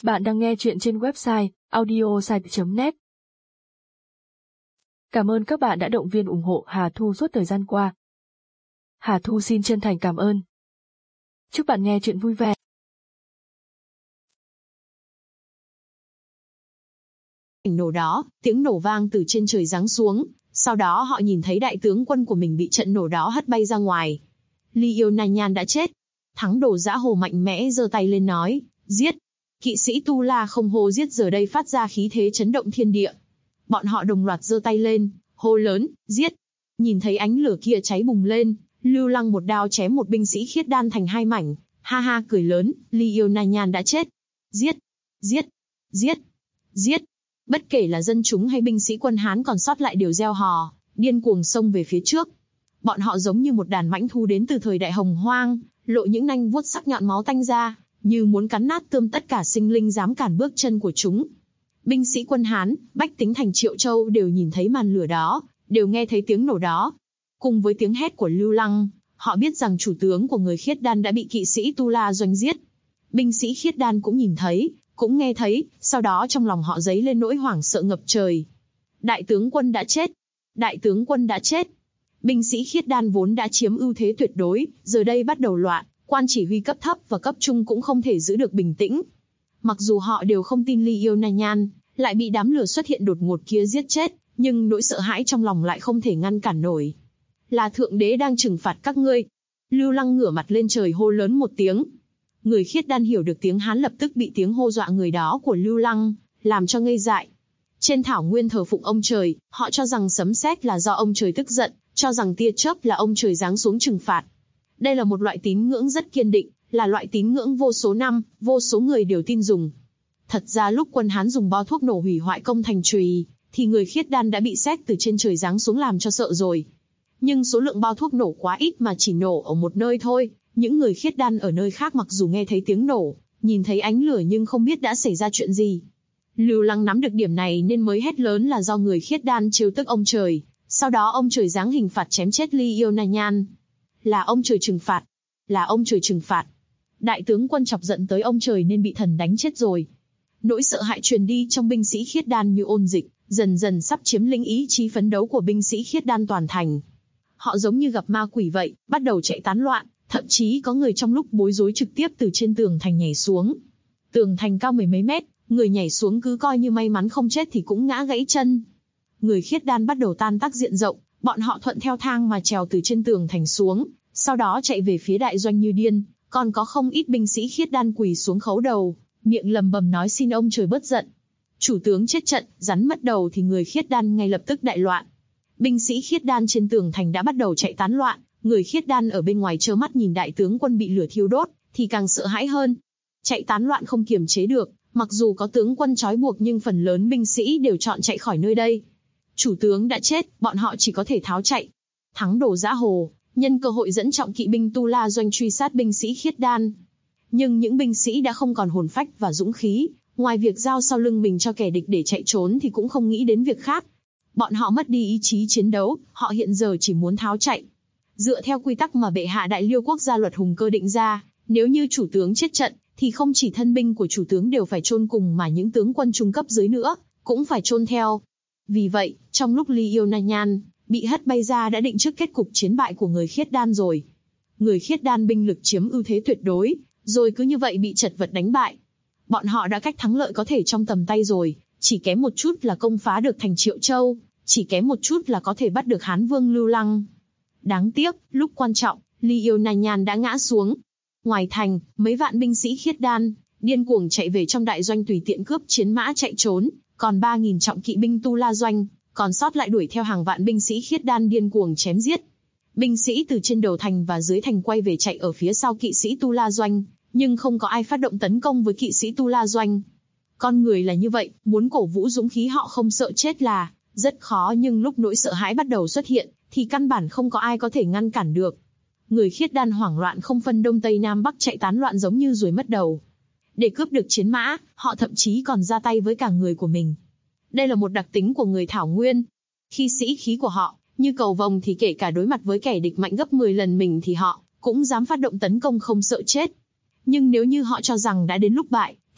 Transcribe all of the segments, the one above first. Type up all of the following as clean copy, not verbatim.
Bạn đang nghe chuyện trên website audiosite.net. Cảm ơn các bạn đã động viên ủng hộ Hà Thu suốt thời gian qua. Hà Thu xin chân thành cảm ơn. Chúc bạn nghe chuyện vui vẻ. Nổ đó, tiếng nổ vang từ trên trời giáng xuống, sau đó họ nhìn thấy đại tướng quân của mình bị trận nổ đó hất bay ra ngoài. Ly Yêu Na Nhan đã chết. Thắng Đồ Dã Hồ mạnh mẽ giơ tay lên nói, giết. Kỵ sĩ Tu La không hô giết giờ đây phát ra khí thế chấn động thiên địa. Bọn họ đồng loạt giơ tay lên, hô lớn, giết. Nhìn thấy ánh lửa kia cháy bùng lên, Lưu Lăng một đao chém một binh sĩ khiết đan thành hai mảnh, ha ha cười lớn, Ly Yêu Na Nhan đã chết. Giết, giết, giết, giết. Bất kể là dân chúng hay binh sĩ quân Hán còn sót lại đều reo hò, điên cuồng xông về phía trước. Bọn họ giống như một đàn mãnh thú đến từ thời đại Hồng Hoang, lộ những nanh vuốt sắc nhọn máu tanh ra, như muốn cắn nát tươm tất cả sinh linh dám cản bước chân của chúng. Binh sĩ quân Hán, bách tính thành Triệu Châu đều nhìn thấy màn lửa đó, đều nghe thấy tiếng nổ đó. Cùng với tiếng hét của Lưu Lăng, họ biết rằng chủ tướng của người khiết đan đã bị kỵ sĩ Tu La doanh giết. Binh sĩ khiết đan cũng nhìn thấy, cũng nghe thấy, sau đó trong lòng họ dấy lên nỗi hoảng sợ ngập trời. Đại tướng quân đã chết! Đại tướng quân đã chết! Binh sĩ khiết đan vốn đã chiếm ưu thế tuyệt đối, giờ đây bắt đầu loạn, quan chỉ huy cấp thấp và cấp trung cũng không thể giữ được bình tĩnh. Mặc dù họ đều không tin Ly Yêu Na Nhan lại bị đám lửa xuất hiện đột ngột kia giết chết, nhưng nỗi sợ hãi trong lòng lại không thể ngăn cản nổi. Là Thượng Đế đang trừng phạt các ngươi. Lưu Lăng ngửa mặt lên trời hô lớn một tiếng. Người khiết đan hiểu được tiếng Hán lập tức bị tiếng hô dọa người đó của Lưu Lăng làm cho ngây dại. Trên thảo nguyên thờ phụng ông trời, họ cho rằng sấm sét là do ông trời tức giận, cho rằng tia chớp là ông trời giáng xuống trừng phạt. Đây là một loại tín ngưỡng rất kiên định, là loại tín ngưỡng vô số năm, vô số người đều tin dùng. Thật ra lúc quân Hán dùng bo thuốc nổ hủy hoại công thành Trùy, thì người khiết đan đã bị sét từ trên trời giáng xuống làm cho sợ rồi. Nhưng số lượng bo thuốc nổ quá ít mà chỉ nổ ở một nơi thôi. Những người khiết đan ở nơi khác mặc dù nghe thấy tiếng nổ, nhìn thấy ánh lửa nhưng không biết đã xảy ra chuyện gì. Lưu Lăng nắm được điểm này nên mới hét lớn là do người khiết đan trêu tức ông trời, sau đó ông trời giáng hình phạt chém chết Ly Yêu Na Nhan. Là ông trời trừng phạt, là ông trời trừng phạt. Đại tướng quân chọc giận tới ông trời nên bị thần đánh chết rồi. Nỗi sợ hãi truyền đi trong binh sĩ khiết đan như ôn dịch, dần dần sắp chiếm lĩnh ý chí phấn đấu của binh sĩ khiết đan toàn thành. Họ giống như gặp ma quỷ vậy, bắt đầu chạy tán loạn. Thậm chí có người trong lúc bối rối trực tiếp từ trên tường thành nhảy xuống. Tường thành cao mười mấy mét, người nhảy xuống cứ coi như may mắn không chết thì cũng ngã gãy chân. Người khiết đan bắt đầu tan tác diện rộng, bọn họ thuận theo thang mà trèo từ trên tường thành xuống, sau đó chạy về phía đại doanh như điên, còn có không ít binh sĩ khiết đan quỳ xuống khấu đầu, miệng lầm bầm nói xin ông trời bớt giận. Chủ tướng chết trận, rắn mất đầu thì người khiết đan ngay lập tức đại loạn. Binh sĩ khiết đan trên tường thành đã bắt đầu chạy tán loạn. Người khiết đan ở bên ngoài trơ mắt nhìn đại tướng quân bị lửa thiêu đốt, thì càng sợ hãi hơn. Chạy tán loạn không kiềm chế được, mặc dù có tướng quân trói buộc nhưng phần lớn binh sĩ đều chọn chạy khỏi nơi đây. Chủ tướng đã chết, bọn họ chỉ có thể tháo chạy. Thắng Đồ Dã Hồ, nhân cơ hội dẫn trọng kỵ binh Tu La doanh truy sát binh sĩ khiết đan. Nhưng những binh sĩ đã không còn hồn phách và dũng khí, ngoài việc giao sau lưng mình cho kẻ địch để chạy trốn thì cũng không nghĩ đến việc khác. Bọn họ mất đi ý chí chiến đấu, họ hiện giờ chỉ muốn tháo chạy. Dựa theo quy tắc mà bệ hạ Đại Liêu quốc gia luật hùng cơ định ra, nếu như chủ tướng chết trận, thì không chỉ thân binh của chủ tướng đều phải chôn cùng mà những tướng quân trung cấp dưới nữa, cũng phải chôn theo. Vì vậy, trong lúc Ly Yêu Na Nhan bị hất bay ra đã định trước kết cục chiến bại của người khiết đan rồi. Người khiết đan binh lực chiếm ưu thế tuyệt đối, rồi cứ như vậy bị chật vật đánh bại. Bọn họ đã cách thắng lợi có thể trong tầm tay rồi, chỉ kém một chút là công phá được thành Triệu Châu, chỉ kém một chút là có thể bắt được Hán Vương Lưu Lăng. Đáng tiếc, lúc quan trọng, Ly Yêu Na Nhan đã ngã xuống. Ngoài thành, mấy vạn binh sĩ khiết đan, điên cuồng chạy về trong đại doanh tùy tiện cướp chiến mã chạy trốn, còn 3.000 trọng kỵ binh Tu La doanh, còn sót lại đuổi theo hàng vạn binh sĩ khiết đan điên cuồng chém giết. Binh sĩ từ trên đầu thành và dưới thành quay về chạy ở phía sau kỵ sĩ Tu La doanh, nhưng không có ai phát động tấn công với kỵ sĩ Tu La doanh. Con người là như vậy, muốn cổ vũ dũng khí họ không sợ chết là rất khó, nhưng lúc nỗi sợ hãi bắt đầu xuất hiện, thì căn bản không có ai có thể ngăn cản được. Người khiết đan hoảng loạn không phân đông tây nam bắc chạy tán loạn giống như ruồi mất đầu. Để cướp được chiến mã, họ thậm chí còn ra tay với cả người của mình. Đây là một đặc tính của người Thảo Nguyên. Khi sĩ khí của họ như cầu vồng thì kể cả đối mặt với kẻ địch mạnh gấp 10 lần mình thì họ cũng dám phát động tấn công không sợ chết. Nhưng nếu như họ cho rằng đã đến lúc bại,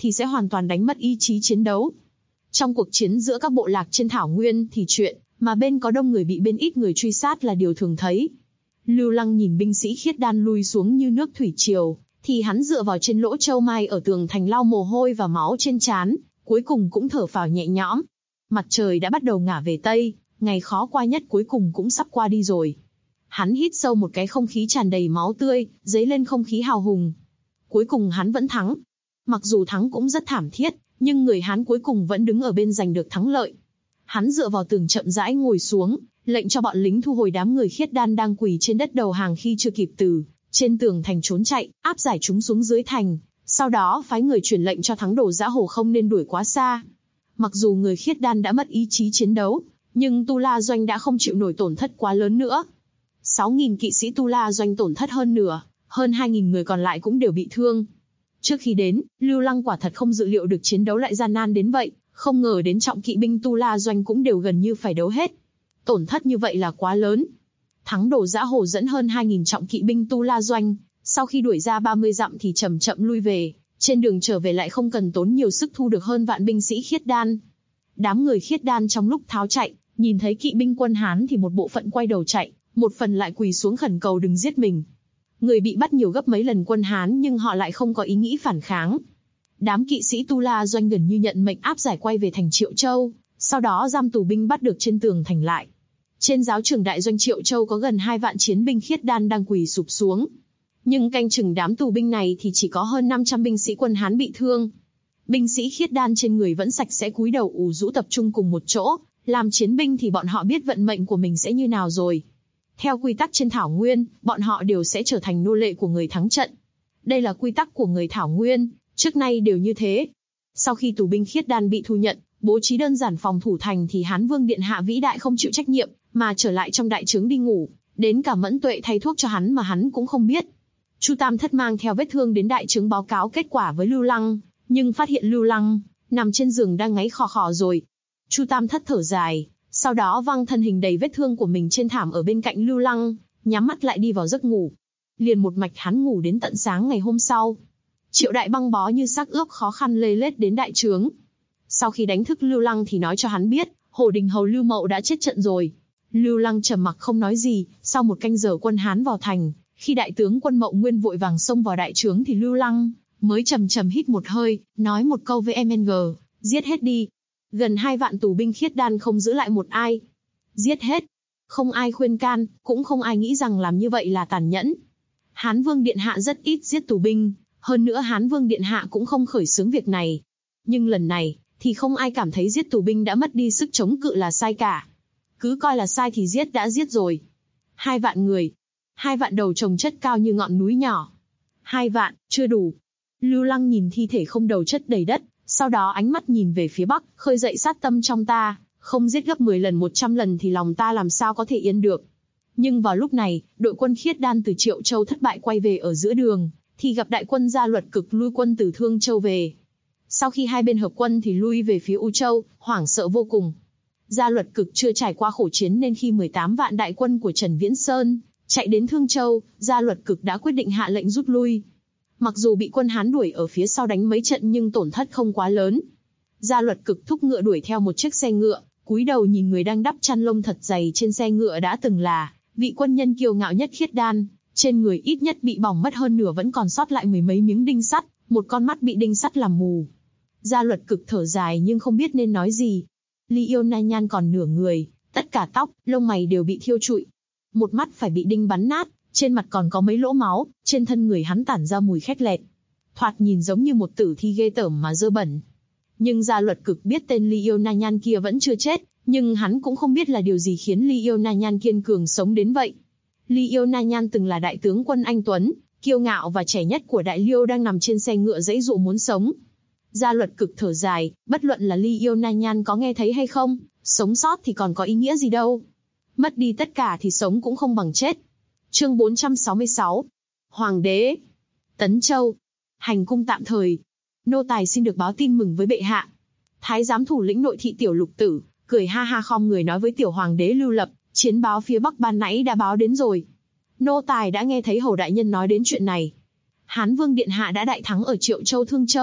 thì sẽ hoàn toàn đánh mất ý chí chiến đấu. Trong cuộc chiến giữa các bộ lạc trên thảo nguyên thì chuyện mà bên có đông người bị bên ít người truy sát là điều thường thấy. Lưu Lăng nhìn binh sĩ khiết đan lui xuống như nước thủy triều, thì hắn dựa vào trên lỗ châu mai ở tường thành lau mồ hôi và máu trên trán, cuối cùng cũng thở phào nhẹ nhõm. Mặt trời đã bắt đầu ngả về tây, ngày khó qua nhất cuối cùng cũng sắp qua đi rồi. Hắn hít sâu một cái, không khí tràn đầy máu tươi, dấy lên không khí hào hùng. Cuối cùng hắn vẫn thắng. Mặc dù thắng cũng rất thảm thiết, nhưng người hắn cuối cùng vẫn đứng ở bên giành được thắng lợi. Hắn dựa vào tường chậm rãi ngồi xuống, lệnh cho bọn lính thu hồi đám người khiết đan đang quỳ trên đất đầu hàng khi chưa kịp từ trên tường thành trốn chạy, áp giải chúng xuống dưới thành. Sau đó phái người truyền lệnh cho Thắng Đồ Dã Hồ không nên đuổi quá xa. Mặc dù người khiết đan đã mất ý chí chiến đấu, nhưng Tu La Doanh đã không chịu nổi tổn thất quá lớn nữa. 6.000 kỵ sĩ Tu La Doanh tổn thất hơn nửa, hơn 2.000 người còn lại cũng đều bị thương. Trước khi đến, Lưu Lăng quả thật không dự liệu được chiến đấu lại gian nan đến vậy, không ngờ đến trọng kỵ binh Tu La Doanh cũng đều gần như phải đấu hết. Tổn thất như vậy là quá lớn. Thắng Đồ Dã Hồ dẫn hơn 2.000 trọng kỵ binh Tu La Doanh, sau khi đuổi ra 30 dặm thì chậm chậm lui về, trên đường trở về lại không cần tốn nhiều sức thu được hơn vạn binh sĩ khiết đan. Đám người khiết đan trong lúc tháo chạy, nhìn thấy kỵ binh quân Hán thì một bộ phận quay đầu chạy, một phần lại quỳ xuống khẩn cầu đừng giết mình. Người bị bắt nhiều gấp mấy lần quân Hán nhưng họ lại không có ý nghĩ phản kháng. Đám kỵ sĩ Tu La Doanh gần như nhận mệnh áp giải quay về thành Triệu Châu, sau đó giam tù binh bắt được trên tường thành lại. Trên giáo trường đại doanh Triệu Châu có gần 2 vạn chiến binh khiết đan đang quỳ sụp xuống. Nhưng canh chừng đám tù binh này thì chỉ có hơn 500 binh sĩ quân Hán bị thương. Binh sĩ khiết đan trên người vẫn sạch sẽ cúi đầu ù rũ tập trung cùng một chỗ, làm chiến binh thì bọn họ biết vận mệnh của mình sẽ như nào rồi. Theo quy tắc trên Thảo Nguyên, bọn họ đều sẽ trở thành nô lệ của người thắng trận. Đây là quy tắc của người Thảo Nguyên, trước nay đều như thế. Sau khi tù binh khiết đan bị thu nhận, bố trí đơn giản phòng thủ thành thì Hán Vương Điện Hạ vĩ đại không chịu trách nhiệm, mà trở lại trong đại trướng đi ngủ, đến cả Mẫn Tuệ thay thuốc cho hắn mà hắn cũng không biết. Chu Tam Thất mang theo vết thương đến đại trướng báo cáo kết quả với Lưu Lăng, nhưng phát hiện Lưu Lăng nằm trên giường đang ngáy khò khò rồi. Chu Tam Thất thở dài, sau đó văng thân hình đầy vết thương của mình trên thảm ở bên cạnh Lưu Lăng, nhắm mắt lại đi vào giấc ngủ. Liền một mạch hắn ngủ đến tận sáng ngày hôm sau. Triệu Đại băng bó như xác ướp khó khăn lê lết đến đại trướng. Sau khi đánh thức Lưu Lăng thì nói cho hắn biết, Hổ Đình Hầu Lưu Mậu đã chết trận rồi. Lưu Lăng trầm mặc không nói gì. Sau một canh giờ quân Hán vào thành, khi đại tướng quân Mậu Nguyên vội vàng xông vào đại trướng thì Lưu Lăng mới trầm trầm hít một hơi, nói một câu với MNG, giết hết đi. Gần 2 vạn tù binh khiết đan không giữ lại một ai. Giết hết. Không ai khuyên can, cũng không ai nghĩ rằng làm như vậy là tàn nhẫn. Hán Vương Điện Hạ rất ít giết tù binh, hơn nữa Hán Vương Điện Hạ cũng không khởi xướng việc này. Nhưng lần này, thì không ai cảm thấy giết tù binh đã mất đi sức chống cự là sai cả. Cứ coi là sai thì giết đã giết rồi. 2 vạn người. 2 vạn đầu chồng chất cao như ngọn núi nhỏ. 2 vạn, chưa đủ. Lưu Lăng nhìn thi thể không đầu chất đầy đất, sau đó ánh mắt nhìn về phía bắc, khơi dậy sát tâm trong ta, không giết gấp 10 lần 100 lần thì lòng ta làm sao có thể yên được. Nhưng vào lúc này, đội quân khiết đan từ Triệu Châu thất bại quay về ở giữa đường, thì gặp đại quân Gia Luật Cực lui quân từ Thương Châu về. Sau khi hai bên hợp quân thì lui về phía U Châu, hoảng sợ vô cùng. Gia Luật Cực chưa trải qua khổ chiến nên khi 18 vạn đại quân của Trần Viễn Sơn chạy đến Thương Châu, Gia Luật Cực đã quyết định hạ lệnh rút lui. Mặc dù bị quân Hán đuổi ở phía sau đánh mấy trận nhưng tổn thất không quá lớn. Gia Luật Cực thúc ngựa đuổi theo một chiếc xe ngựa, cúi đầu nhìn người đang đắp chăn lông thật dày trên xe ngựa đã từng là vị quân nhân kiêu ngạo nhất khiết đan, trên người ít nhất bị bỏng mất hơn nửa vẫn còn sót lại 10 mấy miếng đinh sắt, một con mắt bị đinh sắt làm mù. Gia Luật Cực thở dài nhưng không biết nên nói gì. Ly Yêu Na Nhan còn nửa người, tất cả tóc, lông mày đều bị thiêu trụi. Một mắt phải bị đinh bắn nát, trên mặt còn có mấy lỗ máu, trên thân người hắn tản ra mùi khét lẹt. Thoạt nhìn giống như một tử thi ghê tởm mà dơ bẩn. Nhưng Gia Luật Cực biết tên Ly Yêu Na Nhan kia vẫn chưa chết, nhưng hắn cũng không biết là điều gì khiến Ly Yêu Na Nhan kiên cường sống đến vậy. Ly Yêu Na Nhan từng là đại tướng quân anh tuấn, kiêu ngạo và trẻ nhất của Đại Liêu đang nằm trên xe ngựa giãy giụa muốn sống. Gia Luật Cực thở dài, bất luận là Ly Yêu Na Nhan có nghe thấy hay không, sống sót thì còn có ý nghĩa gì đâu. Mất đi tất cả thì sống cũng không bằng chết. Chương 466. Hoàng đế. Tấn Châu. Hành cung tạm thời. Nô tài xin được báo tin mừng với bệ hạ. Thái giám thủ lĩnh nội thị Tiểu Lục Tử cười ha ha khom người nói với Tiểu Hoàng đế Lưu Lập, chiến báo phía Bắc ban nãy đã báo đến rồi. Nô tài đã nghe thấy Hầu đại nhân nói đến chuyện này. Hán Vương Điện Hạ đã đại thắng ở Triệu Châu Thương Châu,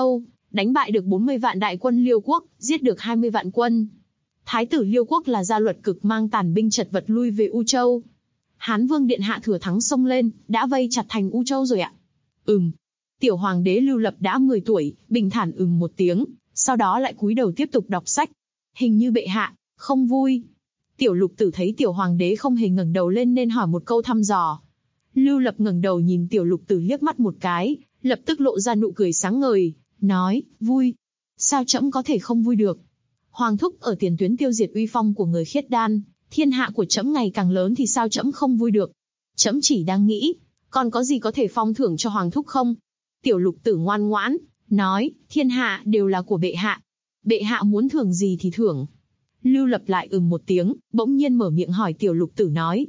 đánh bại được 40 vạn đại quân Liêu quốc, giết được 20 vạn quân. Thái tử Liêu quốc là Gia Luật Cực mang tàn binh chật vật lui về U Châu. Hán Vương điện hạ thừa thắng xông lên, đã vây chặt thành U Châu rồi ạ. Tiểu hoàng đế Lưu Lập đã 10 tuổi, bình thản một tiếng, sau đó lại cúi đầu tiếp tục đọc sách. Hình như bệ hạ không vui. Tiểu Lục Tử thấy tiểu hoàng đế không hề ngẩng đầu lên nên hỏi một câu thăm dò. Lưu Lập ngẩng đầu nhìn tiểu Lục Tử liếc mắt một cái, lập tức lộ ra nụ cười sáng ngời, nói, vui. Sao trẫm có thể không vui được? Hoàng thúc ở tiền tuyến tiêu diệt uy phong của người khiết đan, thiên hạ của trẫm ngày càng lớn thì sao trẫm không vui được? Trẫm chỉ đang nghĩ, còn có gì có thể phong thưởng cho hoàng thúc không? Tiểu Lục Tử ngoan ngoãn, nói, thiên hạ đều là của bệ hạ. Bệ hạ muốn thưởng gì thì thưởng. Lưu Lập lại một tiếng, bỗng nhiên mở miệng hỏi tiểu Lục Tử nói,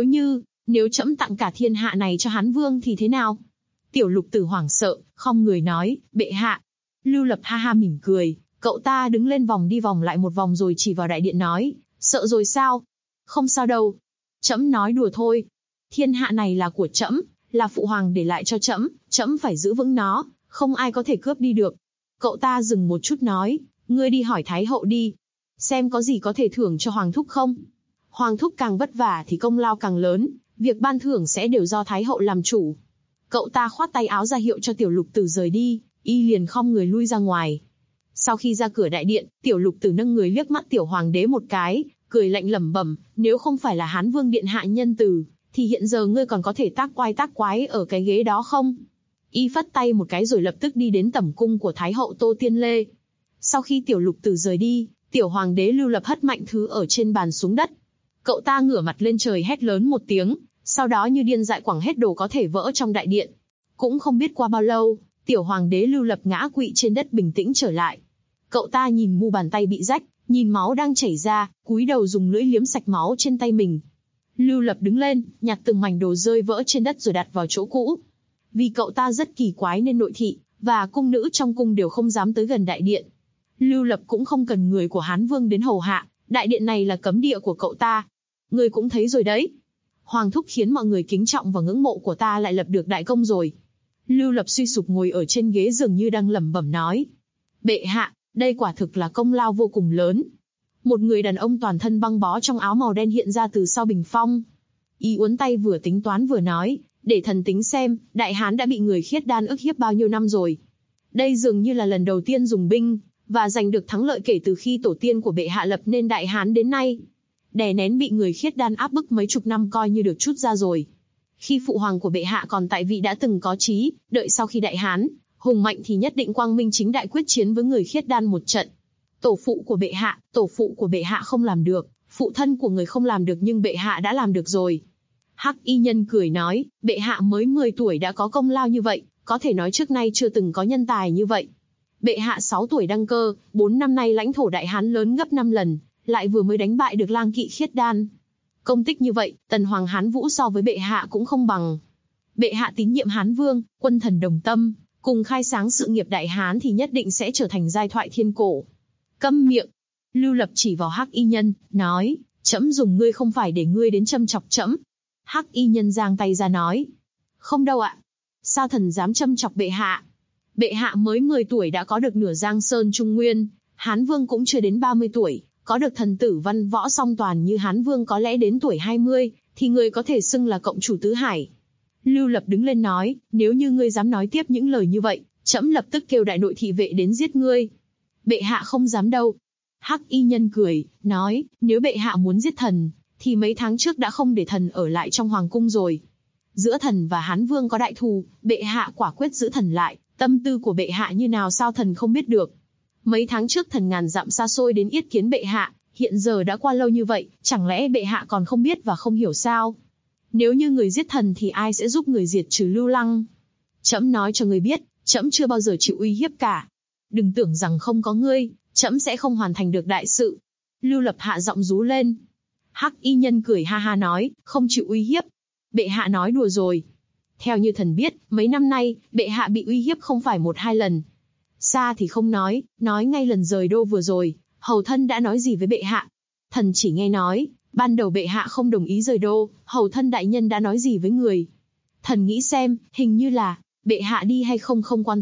nếu trẫm tặng cả thiên hạ này cho Hán Vương thì thế nào? Tiểu Lục Tử hoảng sợ, khom người nói, bệ hạ. Lưu Lập ha ha mỉm cười, cậu ta đứng lên vòng đi vòng lại một vòng rồi chỉ vào đại điện nói, sợ rồi sao? Không sao đâu. Trẫm nói đùa thôi. Thiên hạ này là của trẫm, là phụ hoàng để lại cho trẫm, trẫm phải giữ vững nó, không ai có thể cướp đi được. Cậu ta dừng một chút nói, ngươi đi hỏi Thái hậu đi, xem có gì có thể thưởng cho hoàng thúc không. Hoàng thúc càng vất vả thì công lao càng lớn, việc ban thưởng sẽ đều do Thái hậu làm chủ. Cậu ta khoát tay áo ra hiệu cho tiểu Lục Tử rời đi, y liền khom người lui ra ngoài. Sau khi ra cửa đại điện, tiểu Lục Tử nâng người liếc mắt tiểu hoàng đế một cái, cười lạnh lẩm bẩm, nếu không phải là Hán Vương điện hạ nhân từ, thì hiện giờ ngươi còn có thể tác quái ở cái ghế đó không? Y phất tay một cái rồi lập tức đi đến tẩm cung của Thái hậu Tô Tiên Lê. Sau khi tiểu Lục Tử rời đi, tiểu hoàng đế Lưu Lập hất mạnh thứ ở trên bàn xuống đất. Cậu ta ngửa mặt lên trời hét lớn một tiếng, sau đó như điên dại quẳng hết đồ có thể vỡ trong đại điện. Cũng không biết qua bao lâu, tiểu hoàng đế Lưu Lập ngã quỵ trên đất bình tĩnh trở lại. Cậu ta nhìn mu bàn tay bị rách, nhìn máu đang chảy ra, cúi đầu dùng lưỡi liếm sạch máu trên tay mình. Lưu Lập đứng lên, nhặt từng mảnh đồ rơi vỡ trên đất rồi đặt vào chỗ cũ. Vì cậu ta rất kỳ quái nên nội thị và cung nữ trong cung đều không dám tới gần đại điện. Lưu Lập cũng không cần người của Hán Vương đến hầu hạ, đại điện này là cấm địa của cậu ta. Ngươi cũng thấy rồi đấy. Hoàng thúc khiến mọi người kính trọng và ngưỡng mộ của ta lại lập được đại công rồi. Lưu Lập suy sụp ngồi ở trên ghế dường như đang lẩm bẩm nói. Bệ hạ, đây quả thực là công lao vô cùng lớn. Một người đàn ông toàn thân băng bó trong áo màu đen hiện ra từ sau bình phong. Y uốn tay vừa tính toán vừa nói, để thần tính xem, Đại Hán đã bị người khiết đan ức hiếp bao nhiêu năm rồi. Đây dường như là lần đầu tiên dùng binh, và giành được thắng lợi kể từ khi tổ tiên của bệ hạ lập nên Đại Hán đến nay. Đè nén bị người khiết đan áp bức mấy chục năm coi như được trút ra rồi. Khi phụ hoàng của bệ hạ còn tại vị đã từng có chí, đợi sau khi Đại Hán hùng mạnh thì nhất định quang minh chính đại quyết chiến với người khiết đan một trận. Tổ phụ của bệ hạ không làm được, phụ thân của người không làm được nhưng bệ hạ đã làm được rồi. Hắc y nhân cười nói, bệ hạ mới 10 tuổi đã có công lao như vậy, có thể nói trước nay chưa từng có nhân tài như vậy. Bệ hạ 6 tuổi đăng cơ, 4 năm nay lãnh thổ Đại Hán lớn gấp 5 lần, lại vừa mới đánh bại được lang kỵ khiết đan. Công tích như vậy, Tần Hoàng Hán Vũ so với bệ hạ cũng không bằng. Bệ hạ tín nhiệm Hán Vương, quân thần đồng tâm, cùng khai sáng sự nghiệp Đại Hán thì nhất định sẽ trở thành giai thoại thiên cổ. Câm miệng! Lưu Lập chỉ vào Hắc y nhân, nói, trẫm dùng ngươi không phải để ngươi đến châm chọc trẫm. Hắc y nhân giang tay ra nói, không đâu ạ. Sao thần dám châm chọc bệ hạ? Bệ hạ mới 10 tuổi đã có được nửa Giang Sơn Trung Nguyên, Hán Vương cũng chưa đến 30 tuổi, có được thần tử văn võ song toàn như Hán Vương có lẽ đến tuổi 20, thì người có thể xưng là cộng chủ tứ hải. Lưu Lập đứng lên nói, nếu như ngươi dám nói tiếp những lời như vậy, trẫm lập tức kêu đại nội thị vệ đến giết ngươi. Bệ hạ không dám đâu. Hắc y nhân cười, nói, nếu bệ hạ muốn giết thần, thì mấy tháng trước đã không để thần ở lại trong hoàng cung rồi. Giữa thần và Hán Vương có đại thù, bệ hạ quả quyết giữ thần lại, tâm tư của bệ hạ như nào sao thần không biết được. Mấy tháng trước thần ngàn dặm xa xôi đến yết kiến bệ hạ, hiện giờ đã qua lâu như vậy, chẳng lẽ bệ hạ còn không biết và không hiểu sao? Nếu như người giết thần thì ai sẽ giúp người diệt trừ Lưu Lăng? Trẫm nói cho ngươi biết, trẫm chưa bao giờ chịu uy hiếp cả. Đừng tưởng rằng không có ngươi, trẫm sẽ không hoàn thành được đại sự. Lưu Lập hạ giọng rú lên. Hắc y nhân cười ha ha nói, không chịu uy hiếp. Bệ hạ nói đùa rồi. Theo như thần biết, mấy năm nay, bệ hạ bị uy hiếp không phải 1-2 lần. Xa thì không nói ngay lần rời đô vừa rồi, hầu thân đã nói gì với bệ hạ? Thần chỉ nghe nói, ban đầu bệ hạ không đồng ý rời đô, hầu thân đại nhân đã nói gì với người? Thần nghĩ xem, hình như là, bệ hạ đi hay không không quan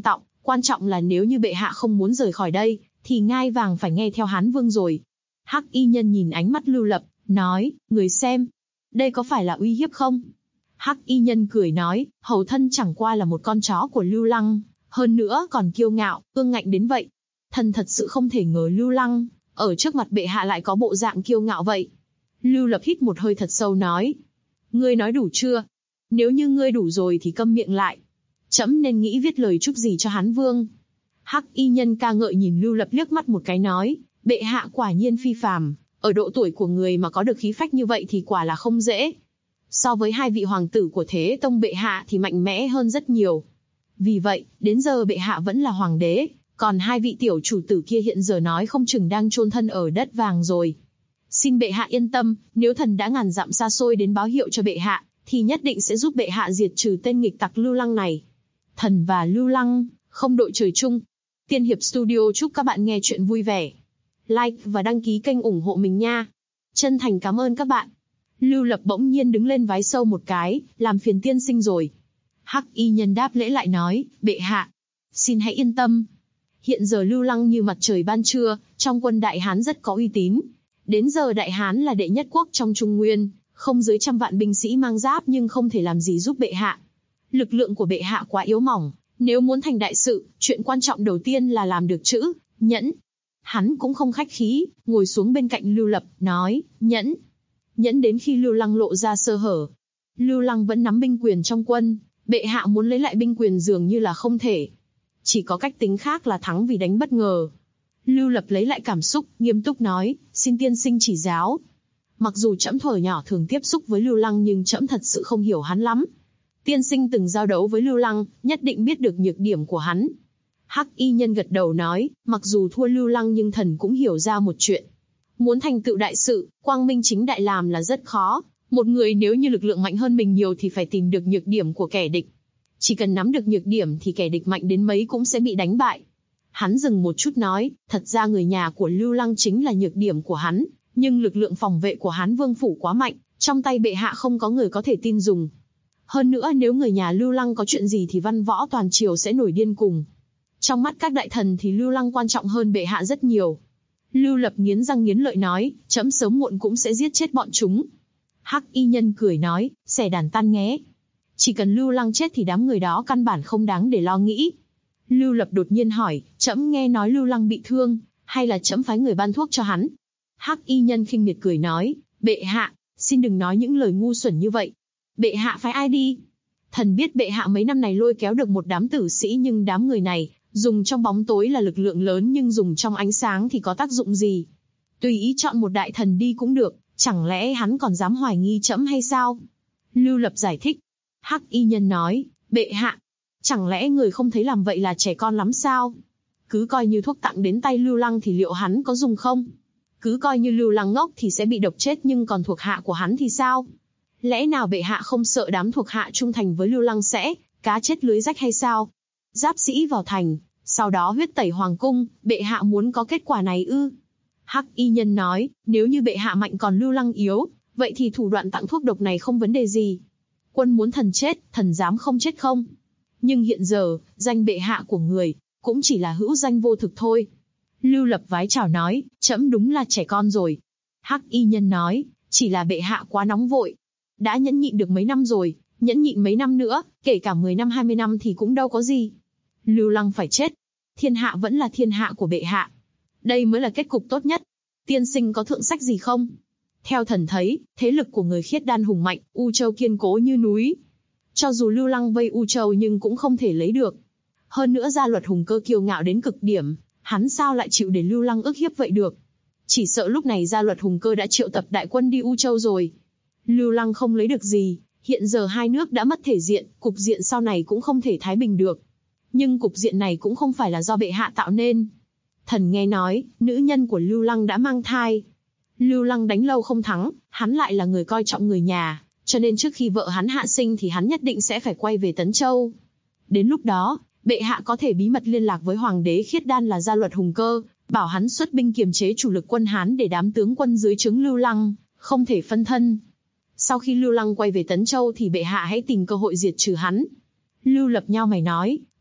Quan trọng là nếu như bệ hạ không muốn rời khỏi đây, thì ngai vàng phải nghe theo Hán Vương rồi. Hắc y nhân nhìn ánh mắt Lưu Lập, nói, người xem, đây có phải là uy hiếp không? Hắc y nhân cười nói, hầu thân chẳng qua là một con chó của Lưu Lăng, hơn nữa còn kiêu ngạo, ương ngạnh đến vậy. Thần thật sự không thể ngờ Lưu Lăng, ở trước mặt bệ hạ lại có bộ dạng kiêu ngạo vậy. Lưu Lập hít một hơi thật sâu nói, ngươi nói đủ chưa? Nếu như ngươi đủ rồi thì câm miệng lại. Trẫm nên nghĩ viết lời chúc gì cho Hán Vương. Hắc y nhân ca ngợi nhìn Lưu Lập liếc mắt một cái nói, bệ hạ quả nhiên phi phàm, ở độ tuổi của người mà có được khí phách như vậy thì quả là không dễ. So với hai vị hoàng tử của Thế Tông bệ hạ thì mạnh mẽ hơn rất nhiều. Vì vậy, đến giờ bệ hạ vẫn là hoàng đế, còn hai vị tiểu chủ tử kia hiện giờ nói không chừng đang chôn thân ở đất vàng rồi. Xin bệ hạ yên tâm, nếu thần đã ngàn dặm xa xôi đến báo hiệu cho bệ hạ, thì nhất định sẽ giúp bệ hạ diệt trừ tên nghịch tặc Lưu Lăng này. Thần và Lưu Lăng, không đội trời chung. Tiên Hiệp Studio chúc các bạn nghe chuyện vui vẻ. Like và đăng ký kênh ủng hộ mình nha. Chân thành cảm ơn các bạn. Lưu Lập bỗng nhiên đứng lên vái sâu một cái, làm phiền tiên sinh rồi. Hắc y nhân đáp lễ lại nói, bệ hạ, xin hãy yên tâm. Hiện giờ Lưu Lăng như mặt trời ban trưa, trong quân Đại Hán rất có uy tín. Đến giờ Đại Hán là đệ nhất quốc trong Trung Nguyên, không dưới 100 vạn binh sĩ mang giáp nhưng không thể làm gì giúp bệ hạ. Lực lượng của bệ hạ quá yếu mỏng, nếu muốn thành đại sự, chuyện quan trọng đầu tiên là làm được chữ nhẫn. Hắn cũng không khách khí, ngồi xuống bên cạnh Lưu Lập, nói, nhẫn. Nhẫn đến khi Lưu Lăng lộ ra sơ hở. Lưu Lăng vẫn nắm binh quyền trong quân, bệ hạ muốn lấy lại binh quyền dường như là không thể. Chỉ có cách tính khác là thắng vì đánh bất ngờ. Lưu Lập lấy lại cảm xúc, nghiêm túc nói, xin tiên sinh chỉ giáo. Mặc dù trẫm thuở nhỏ thường tiếp xúc với Lưu Lăng nhưng trẫm thật sự không hiểu hắn lắm. Tiên sinh từng giao đấu với Lưu Lăng, nhất định biết được nhược điểm của hắn. Hắc y nhân gật đầu nói, mặc dù thua Lưu Lăng nhưng thần cũng hiểu ra một chuyện. Muốn thành tựu đại sự, quang minh chính đại làm là rất khó. Một người nếu như lực lượng mạnh hơn mình nhiều thì phải tìm được nhược điểm của kẻ địch. Chỉ cần nắm được nhược điểm thì kẻ địch mạnh đến mấy cũng sẽ bị đánh bại. Hắn dừng một chút nói, thật ra người nhà của Lưu Lăng chính là nhược điểm của hắn, nhưng lực lượng phòng vệ của Hán Vương phủ quá mạnh, trong tay bệ hạ không có người có thể tin dùng. Hơn nữa nếu người nhà Lưu Lăng có chuyện gì thì văn võ toàn triều sẽ nổi điên cùng. Trong mắt các đại thần thì Lưu Lăng quan trọng hơn bệ hạ rất nhiều. Lưu Lập nghiến răng nghiến lợi nói, trẫm sớm muộn cũng sẽ giết chết bọn chúng. Hắc y nhân cười nói, xẻ đàn tan nghé. Chỉ cần Lưu Lăng chết thì đám người đó căn bản không đáng để lo nghĩ. Lưu Lập đột nhiên hỏi, trẫm nghe nói Lưu Lăng bị thương, hay là trẫm phái người ban thuốc cho hắn? Hắc y nhân khinh miệt cười nói, bệ hạ, xin đừng nói những lời ngu xuẩn như vậy. Bệ hạ phái ai đi? Thần biết bệ hạ mấy năm này lôi kéo được một đám tử sĩ nhưng đám người này, dùng trong bóng tối là lực lượng lớn nhưng dùng trong ánh sáng thì có tác dụng gì? Tùy ý chọn một đại thần đi cũng được, chẳng lẽ hắn còn dám hoài nghi trẫm hay sao? Lưu Lập giải thích. Hắc y nhân nói, bệ hạ, chẳng lẽ người không thấy làm vậy là trẻ con lắm sao? Cứ coi như thuốc tặng đến tay Lưu Lăng thì liệu hắn có dùng không? Cứ coi như Lưu Lăng ngốc thì sẽ bị độc chết nhưng còn thuộc hạ của hắn thì sao? Lẽ nào bệ hạ không sợ đám thuộc hạ trung thành với Lưu Lăng sẽ cá chết lưới rách hay sao? Giáp sĩ vào thành, sau đó huyết tẩy hoàng cung, bệ hạ muốn có kết quả này ư? Hắc y nhân nói, nếu như bệ hạ mạnh còn Lưu Lăng yếu, vậy thì thủ đoạn tặng thuốc độc này không vấn đề gì. Quân muốn thần chết, thần dám không chết không? Nhưng hiện giờ, danh bệ hạ của người, cũng chỉ là hữu danh vô thực thôi. Lưu Lập vái chào nói, trẫm đúng là trẻ con rồi. Hắc y nhân nói, chỉ là bệ hạ quá nóng vội. Đã nhẫn nhịn được mấy năm rồi, nhẫn nhịn mấy năm nữa, kể cả 10 năm 20 năm thì cũng đâu có gì. Lưu Lăng phải chết. Thiên hạ vẫn là thiên hạ của bệ hạ. Đây mới là kết cục tốt nhất. Tiên sinh có thượng sách gì không? Theo thần thấy, thế lực của người Khiết Đan hùng mạnh, U Châu kiên cố như núi. Cho dù Lưu Lăng vây U Châu nhưng cũng không thể lấy được. Hơn nữa gia luật Hùng Cơ kiêu ngạo đến cực điểm, hắn sao lại chịu để Lưu Lăng ức hiếp vậy được? Chỉ sợ lúc này gia luật Hùng Cơ đã triệu tập đại quân đi U Châu rồi. Lưu Lăng không lấy được gì, hiện giờ hai nước đã mất thể diện, cục diện sau này cũng không thể thái bình được. Nhưng cục diện này cũng không phải là do bệ hạ tạo nên. Thần nghe nói, nữ nhân của Lưu Lăng đã mang thai. Lưu Lăng đánh lâu không thắng, hắn lại là người coi trọng người nhà, cho nên trước khi vợ hắn hạ sinh thì hắn nhất định sẽ phải quay về Tấn Châu. Đến lúc đó, bệ hạ có thể bí mật liên lạc với hoàng đế Khiết Đan là gia luật Hùng Cơ, bảo hắn xuất binh kiềm chế chủ lực quân Hán để đám tướng quân dưới trướng Lưu Lăng không thể phân thân. Sau khi Lưu Lăng quay về Tấn Châu thì bệ hạ hãy tìm cơ hội diệt trừ hắn. Lưu Lập nhao mày nói,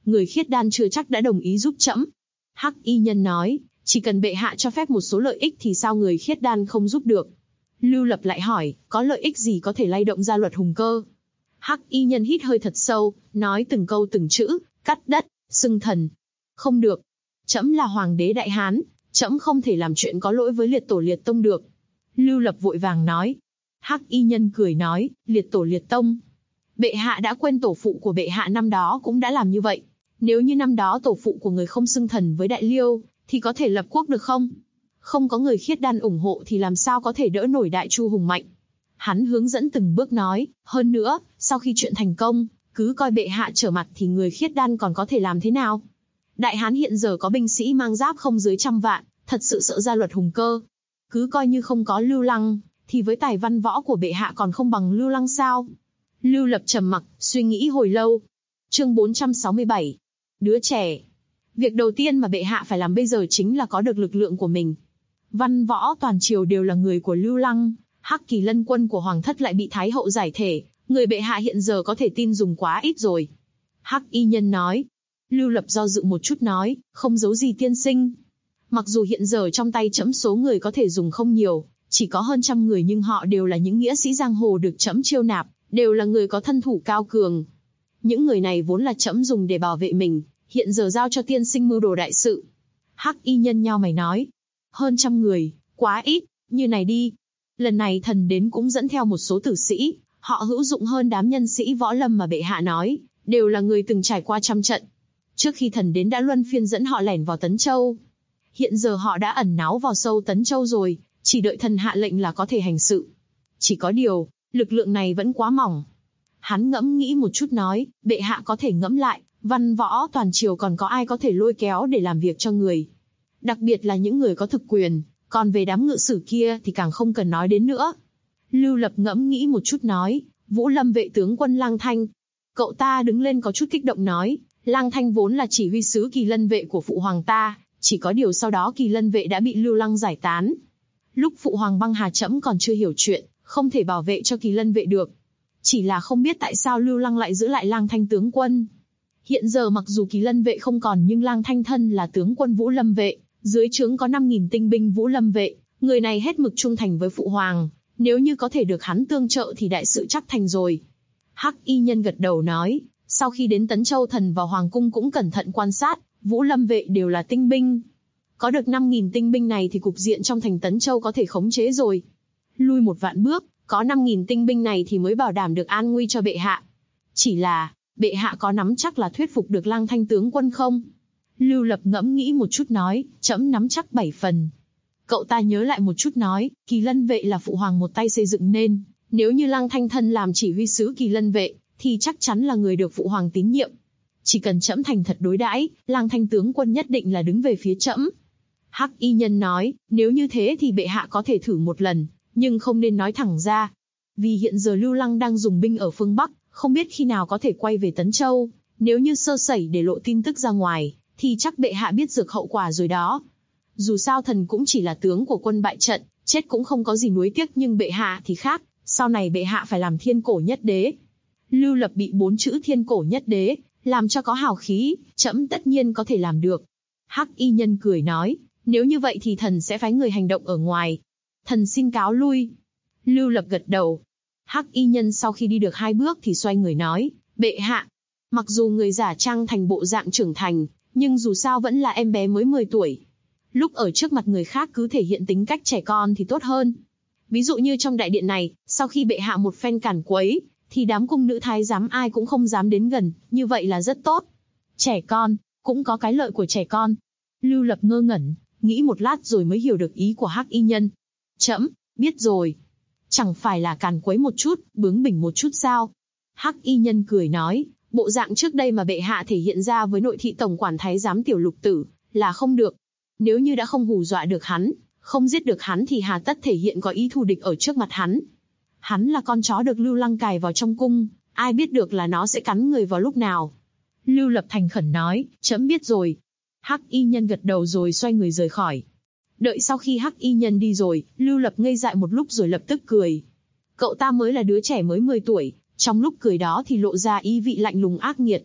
người khiết đan chưa chắc đã đồng ý giúp trẫm. Hắc y nhân nói, chỉ cần bệ hạ cho phép một số lợi ích thì sao người khiết đan không giúp được. Lưu Lập lại hỏi, có lợi ích gì có thể lay động ra luật hùng cơ? Hắc y nhân hít hơi thật sâu, nói từng câu từng chữ, cắt đất, xưng thần. Không được. Trẫm là hoàng đế Đại Hán, trẫm không thể làm chuyện có lỗi với liệt tổ liệt tông được. Lưu Lập vội vàng nói. Hắc y nhân cười nói, liệt tổ liệt tông. Bệ hạ đã quên tổ phụ của bệ hạ năm đó cũng đã làm như vậy. Nếu như năm đó tổ phụ của người không xưng thần với Đại Liêu, thì có thể lập quốc được không? Không có người khiết đan ủng hộ thì làm sao có thể đỡ nổi Đại Chu hùng mạnh. Hắn hướng dẫn từng bước nói, hơn nữa, sau khi chuyện thành công, cứ coi bệ hạ trở mặt thì người khiết đan còn có thể làm thế nào? Đại Hán hiện giờ có binh sĩ mang giáp không dưới 100 vạn, thật sự sợ ra luật hùng cơ. Cứ coi như không có Lưu Lăng, thì với tài văn võ của bệ hạ còn không bằng Lưu Lăng sao? Lưu Lập trầm mặc, suy nghĩ hồi lâu. Chương 467. Đứa trẻ. Việc đầu tiên mà bệ hạ phải làm bây giờ chính là có được lực lượng của mình. Văn võ toàn triều đều là người của Lưu Lăng, Hắc Kỳ Lân quân của hoàng thất lại bị Thái hậu giải thể, người bệ hạ hiện giờ có thể tin dùng quá ít rồi. Hắc y nhân nói. Lưu Lập do dự một chút nói, không giấu gì tiên sinh. Mặc dù hiện giờ trong tay trẫm số người có thể dùng không nhiều, chỉ có hơn 100 người nhưng họ đều là những nghĩa sĩ giang hồ được trẫm chiêu nạp, đều là người có thân thủ cao cường. Những người này vốn là trẫm dùng để bảo vệ mình, hiện giờ giao cho tiên sinh mưu đồ đại sự. Hắc y nhân nhao mày nói. Hơn 100 người, quá ít, như này đi. Lần này thần đến cũng dẫn theo một số tử sĩ, họ hữu dụng hơn đám nhân sĩ võ lâm mà bệ hạ nói, đều là người từng trải qua trăm trận. Trước khi thần đến đã luân phiên dẫn họ lẻn vào Tấn Châu. Hiện giờ họ đã ẩn náu vào sâu Tấn Châu rồi, chỉ đợi thần hạ lệnh là có thể hành sự. Chỉ có điều, lực lượng này vẫn quá mỏng. Hắn ngẫm nghĩ một chút nói, bệ hạ có thể ngẫm lại, văn võ toàn triều còn có ai có thể lôi kéo để làm việc cho người. Đặc biệt là những người có thực quyền, còn về đám ngự sử kia thì càng không cần nói đến nữa. Lưu Lập ngẫm nghĩ một chút nói, Vũ Lâm vệ tướng quân Lang Thanh. Cậu ta đứng lên có chút kích động nói, Lang Thanh vốn là chỉ huy sứ Kỳ Lân vệ của phụ hoàng ta, chỉ có điều sau đó Kỳ Lân vệ đã bị Lưu Lăng giải tán. Lúc phụ hoàng băng hà trẫm còn chưa hiểu chuyện, không thể bảo vệ cho Kỳ Lân vệ được. Chỉ là không biết tại sao Lưu Lăng lại giữ lại Lang Thanh tướng quân. Hiện giờ mặc dù Kỳ Lân vệ không còn nhưng Lang Thanh thân là tướng quân Vũ Lâm vệ, dưới trướng có 5.000 tinh binh Vũ Lâm vệ, người này hết mực trung thành với phụ hoàng, nếu như có thể được hắn tương trợ thì đại sự chắc thành rồi. Hắc y nhân gật đầu nói, sau khi đến Tấn Châu thần vào hoàng cung cũng cẩn thận quan sát, Vũ Lâm vệ đều là tinh binh. Có được 5.000 tinh binh này thì cục diện trong thành Tấn Châu có thể khống chế rồi. Lui một vạn bước, có 5.000 tinh binh này thì mới bảo đảm được an nguy cho bệ hạ. Chỉ là, bệ hạ có nắm chắc là thuyết phục được Lang Thanh tướng quân không? Lưu Lập ngẫm nghĩ một chút nói, trẫm nắm chắc 7 phần. Cậu ta nhớ lại một chút nói, Kỳ Lân vệ là phụ hoàng một tay xây dựng nên, nếu như Lang Thanh thân làm chỉ huy sứ Kỳ Lân vệ, thì chắc chắn là người được phụ hoàng tín nhiệm. Chỉ cần trẫm thành thật đối đãi, Lang Thanh tướng quân nhất định là đứng về phía trẫm. Hắc y nhân nói, nếu như thế thì bệ hạ có thể thử một lần, nhưng không nên nói thẳng ra. Vì hiện giờ Lưu Lăng đang dùng binh ở phương Bắc, không biết khi nào có thể quay về Tấn Châu. Nếu như sơ sẩy để lộ tin tức ra ngoài, thì chắc bệ hạ biết được hậu quả rồi đó. Dù sao thần cũng chỉ là tướng của quân bại trận, chết cũng không có gì nuối tiếc, nhưng bệ hạ thì khác, sau này bệ hạ phải làm thiên cổ nhất đế. Lưu Lập bị 4 chữ thiên cổ nhất đế, làm cho có hào khí, trẫm tất nhiên có thể làm được. Hắc y nhân cười nói, nếu như vậy thì thần sẽ phái người hành động ở ngoài. Thần xin cáo lui. Lưu Lập gật đầu. Hắc y nhân sau khi đi được 2 bước thì xoay người nói, bệ hạ. Mặc dù người giả trang thành bộ dạng trưởng thành, nhưng dù sao vẫn là em bé mới 10 tuổi. Lúc ở trước mặt người khác cứ thể hiện tính cách trẻ con thì tốt hơn. Ví dụ như trong đại điện này, sau khi bệ hạ một phen cản quấy, thì đám cung nữ thái giám ai cũng không dám đến gần, như vậy là rất tốt. Trẻ con, cũng có cái lợi của trẻ con. Lưu Lập ngơ ngẩn, nghĩ một lát rồi mới hiểu được ý của Hắc y nhân. Trẫm biết rồi. Chẳng phải là càn quấy một chút, bướng bỉnh một chút sao? Hắc y nhân cười nói, bộ dạng trước đây mà bệ hạ thể hiện ra với nội thị tổng quản thái giám tiểu lục tử, là không được. Nếu như đã không hù dọa được hắn, không giết được hắn thì hà tất thể hiện có ý thù địch ở trước mặt hắn. Hắn là con chó được Lưu Lăng cài vào trong cung, ai biết được là nó sẽ cắn người vào lúc nào. Lưu Lập thành khẩn nói, trẫm biết rồi. Hắc y nhân gật đầu rồi xoay người rời khỏi. Đợi sau khi Hắc y nhân đi rồi, Lưu Lập ngây dại một lúc rồi lập tức cười. Cậu ta mới là đứa trẻ mới 10 tuổi, trong lúc cười đó thì lộ ra ý vị lạnh lùng ác nghiệt.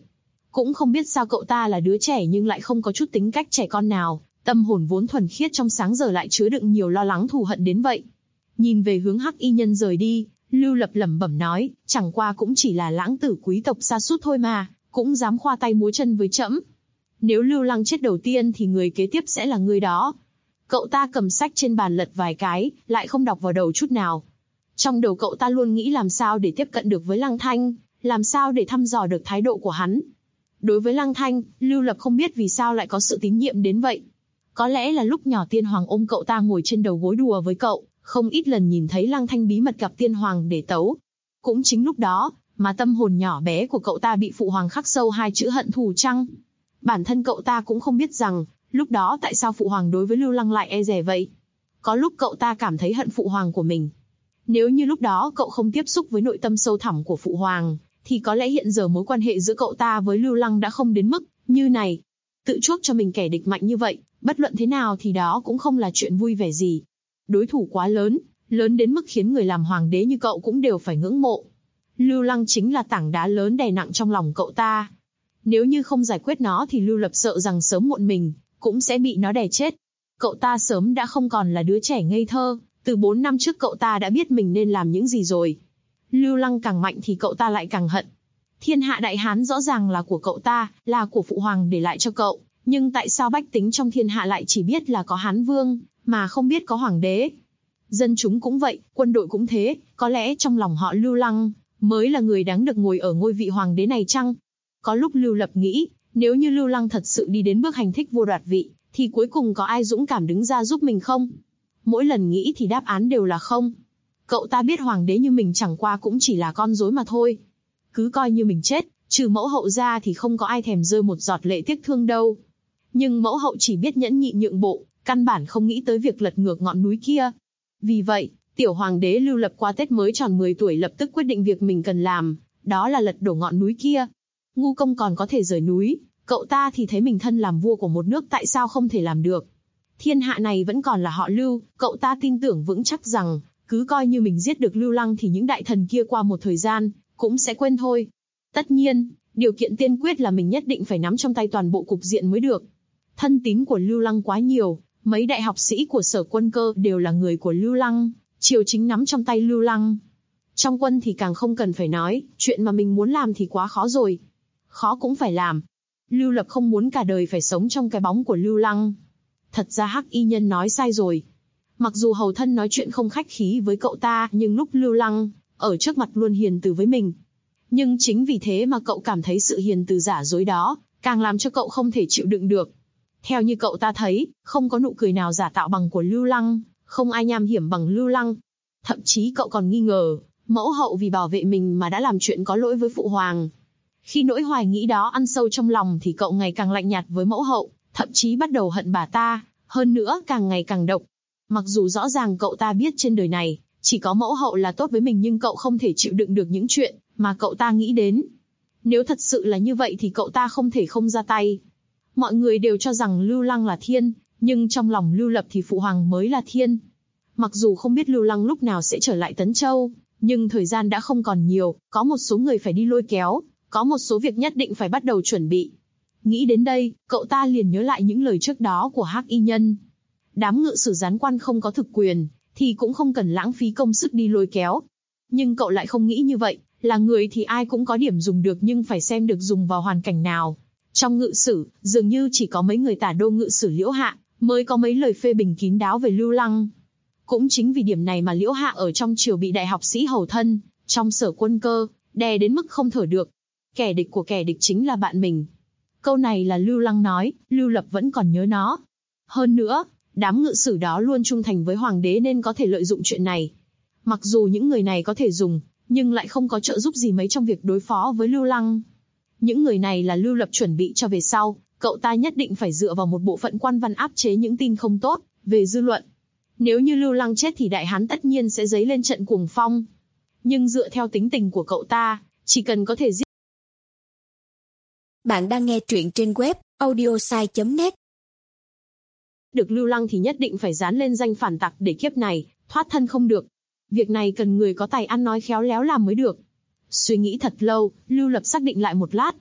Cũng không biết sao cậu ta là đứa trẻ nhưng lại không có chút tính cách trẻ con nào, tâm hồn vốn thuần khiết trong sáng giờ lại chứa đựng nhiều lo lắng thù hận đến vậy. Nhìn về hướng Hắc Y Nhân rời đi, Lưu Lập lẩm bẩm nói, chẳng qua cũng chỉ là lãng tử quý tộc sa sút thôi mà, cũng dám khoa tay múa chân với trẫm. Nếu Lưu Lăng chết đầu tiên thì người kế tiếp sẽ là người đó. Cậu ta cầm sách trên bàn lật vài cái, lại không đọc vào đầu chút nào. Trong đầu cậu ta luôn nghĩ làm sao để tiếp cận được với Lăng Thanh, làm sao để thăm dò được thái độ của hắn. Đối với Lăng Thanh, Lưu Lập không biết vì sao lại có sự tín nhiệm đến vậy. Có lẽ là lúc nhỏ Tiên Hoàng ôm cậu ta ngồi trên đầu gối đùa với cậu, không ít lần nhìn thấy Lăng Thanh bí mật gặp Tiên Hoàng để tấu. Cũng chính lúc đó, mà tâm hồn nhỏ bé của cậu ta bị Phụ Hoàng khắc sâu hai chữ hận thù chăng? Bản thân cậu ta cũng không biết rằng, lúc đó tại sao Phụ Hoàng đối với Lưu Lăng lại e dè vậy. Có lúc cậu ta cảm thấy hận Phụ Hoàng của mình. Nếu như lúc đó cậu không tiếp xúc với nội tâm sâu thẳm của Phụ Hoàng, thì có lẽ hiện giờ mối quan hệ giữa cậu ta với Lưu Lăng đã không đến mức như này. Tự chuốc cho mình kẻ địch mạnh như vậy, bất luận thế nào thì đó cũng không là chuyện vui vẻ gì. Đối thủ quá lớn, lớn đến mức khiến người làm hoàng đế như cậu cũng đều phải ngưỡng mộ. Lưu Lăng chính là tảng đá lớn đè nặng trong lòng cậu ta. Nếu như không giải quyết nó thì Lưu Lập sợ rằng sớm muộn mình cũng sẽ bị nó đè chết. Cậu ta sớm đã không còn là đứa trẻ ngây thơ, từ 4 năm trước cậu ta đã biết mình nên làm những gì rồi. Lưu Lăng càng mạnh thì cậu ta lại càng hận. Thiên hạ đại hán rõ ràng là của cậu ta, là của Phụ Hoàng để lại cho cậu, nhưng tại sao bách tính trong thiên hạ lại chỉ biết là có Hán Vương, mà không biết có Hoàng đế? Dân chúng cũng vậy, quân đội cũng thế, có lẽ trong lòng họ Lưu Lăng mới là người đáng được ngồi ở ngôi vị Hoàng đế này chăng? Có lúc Lưu Lập nghĩ, nếu như Lưu Lăng thật sự đi đến bước hành thích vua đoạt vị, thì cuối cùng có ai dũng cảm đứng ra giúp mình không? Mỗi lần nghĩ thì đáp án đều là không. Cậu ta biết Hoàng đế như mình chẳng qua cũng chỉ là con rối mà thôi. Cứ coi như mình chết, trừ mẫu hậu ra thì không có ai thèm rơi một giọt lệ tiếc thương đâu. Nhưng mẫu hậu chỉ biết nhẫn nhịn nhượng bộ, căn bản không nghĩ tới việc lật ngược ngọn núi kia. Vì vậy, tiểu hoàng đế Lưu Lập qua Tết mới tròn 10 tuổi lập tức quyết định việc mình cần làm, đó là lật đổ ngọn núi kia. Ngu công còn có thể rời núi, cậu ta thì thấy mình thân làm vua của một nước tại sao không thể làm được. Thiên hạ này vẫn còn là họ Lưu, cậu ta tin tưởng vững chắc rằng, cứ coi như mình giết được Lưu Lăng thì những đại thần kia qua một thời gian cũng sẽ quên thôi. Tất nhiên, điều kiện tiên quyết là mình nhất định phải nắm trong tay toàn bộ cục diện mới được. Thân tín của Lưu Lăng quá nhiều, mấy đại học sĩ của Sở Quân Cơ đều là người của Lưu Lăng, triều chính nắm trong tay Lưu Lăng. Trong quân thì càng không cần phải nói, chuyện mà mình muốn làm thì quá khó rồi. Khó cũng phải làm. Lưu Lập không muốn cả đời phải sống trong cái bóng của Lưu Lăng. Thật ra Hắc Y Nhân nói sai rồi. Mặc dù hầu thân nói chuyện không khách khí với cậu ta, nhưng lúc Lưu Lăng ở trước mặt luôn hiền từ với mình. Nhưng chính vì thế mà cậu cảm thấy sự hiền từ giả dối đó, càng làm cho cậu không thể chịu đựng được. Theo như cậu ta thấy, không có nụ cười nào giả tạo bằng của Lưu Lăng, không ai nham hiểm bằng Lưu Lăng. Thậm chí cậu còn nghi ngờ, mẫu hậu vì bảo vệ mình mà đã làm chuyện có lỗi với Phụ Hoàng. Khi nỗi hoài nghĩ đó ăn sâu trong lòng thì cậu ngày càng lạnh nhạt với mẫu hậu, thậm chí bắt đầu hận bà ta, hơn nữa càng ngày càng độc. Mặc dù rõ ràng cậu ta biết trên đời này, chỉ có mẫu hậu là tốt với mình nhưng cậu không thể chịu đựng được những chuyện mà cậu ta nghĩ đến. Nếu thật sự là như vậy thì cậu ta không thể không ra tay. Mọi người đều cho rằng Lưu Lăng là thiên, nhưng trong lòng Lưu Lập thì Phụ Hoàng mới là thiên. Mặc dù không biết Lưu Lăng lúc nào sẽ trở lại Tấn Châu, nhưng thời gian đã không còn nhiều, có một số người phải đi lôi kéo, có một số việc nhất định phải bắt đầu chuẩn bị. Nghĩ đến đây, cậu ta liền nhớ lại những lời trước đó của Hắc Y Nhân. Đám ngự sử gián quan không có thực quyền, thì cũng không cần lãng phí công sức đi lôi kéo. Nhưng cậu lại không nghĩ như vậy, là người thì ai cũng có điểm dùng được nhưng phải xem được dùng vào hoàn cảnh nào. Trong ngự sử, dường như chỉ có mấy người tả đô ngự sử Liễu Hạ, mới có mấy lời phê bình kín đáo về Lưu Lăng. Cũng chính vì điểm này mà Liễu Hạ ở trong triều bị đại học sĩ hầu thân, trong Sở Quân Cơ, đè đến mức không thở được. Kẻ địch của kẻ địch chính là bạn mình. Câu này là Lưu Lăng nói, Lưu Lập vẫn còn nhớ nó. Hơn nữa, đám ngự sử đó luôn trung thành với Hoàng đế nên có thể lợi dụng chuyện này. Mặc dù những người này có thể dùng, nhưng lại không có trợ giúp gì mấy trong việc đối phó với Lưu Lăng. Những người này là Lưu Lập chuẩn bị cho về sau, cậu ta nhất định phải dựa vào một bộ phận quan văn áp chế những tin không tốt về dư luận. Nếu như Lưu Lăng chết thì Đại Hán tất nhiên sẽ dấy lên trận cuồng phong. Nhưng dựa theo tính tình của cậu ta, chỉ cần có thể giết. Bạn đang nghe truyện trên web audiosai.net. Được Lưu Lăng thì nhất định phải dán lên danh phản tặc để kiếp này thoát thân không được. Việc này cần người có tài ăn nói khéo léo làm mới được. Suy nghĩ thật lâu, Lưu Lập xác định lại một lát.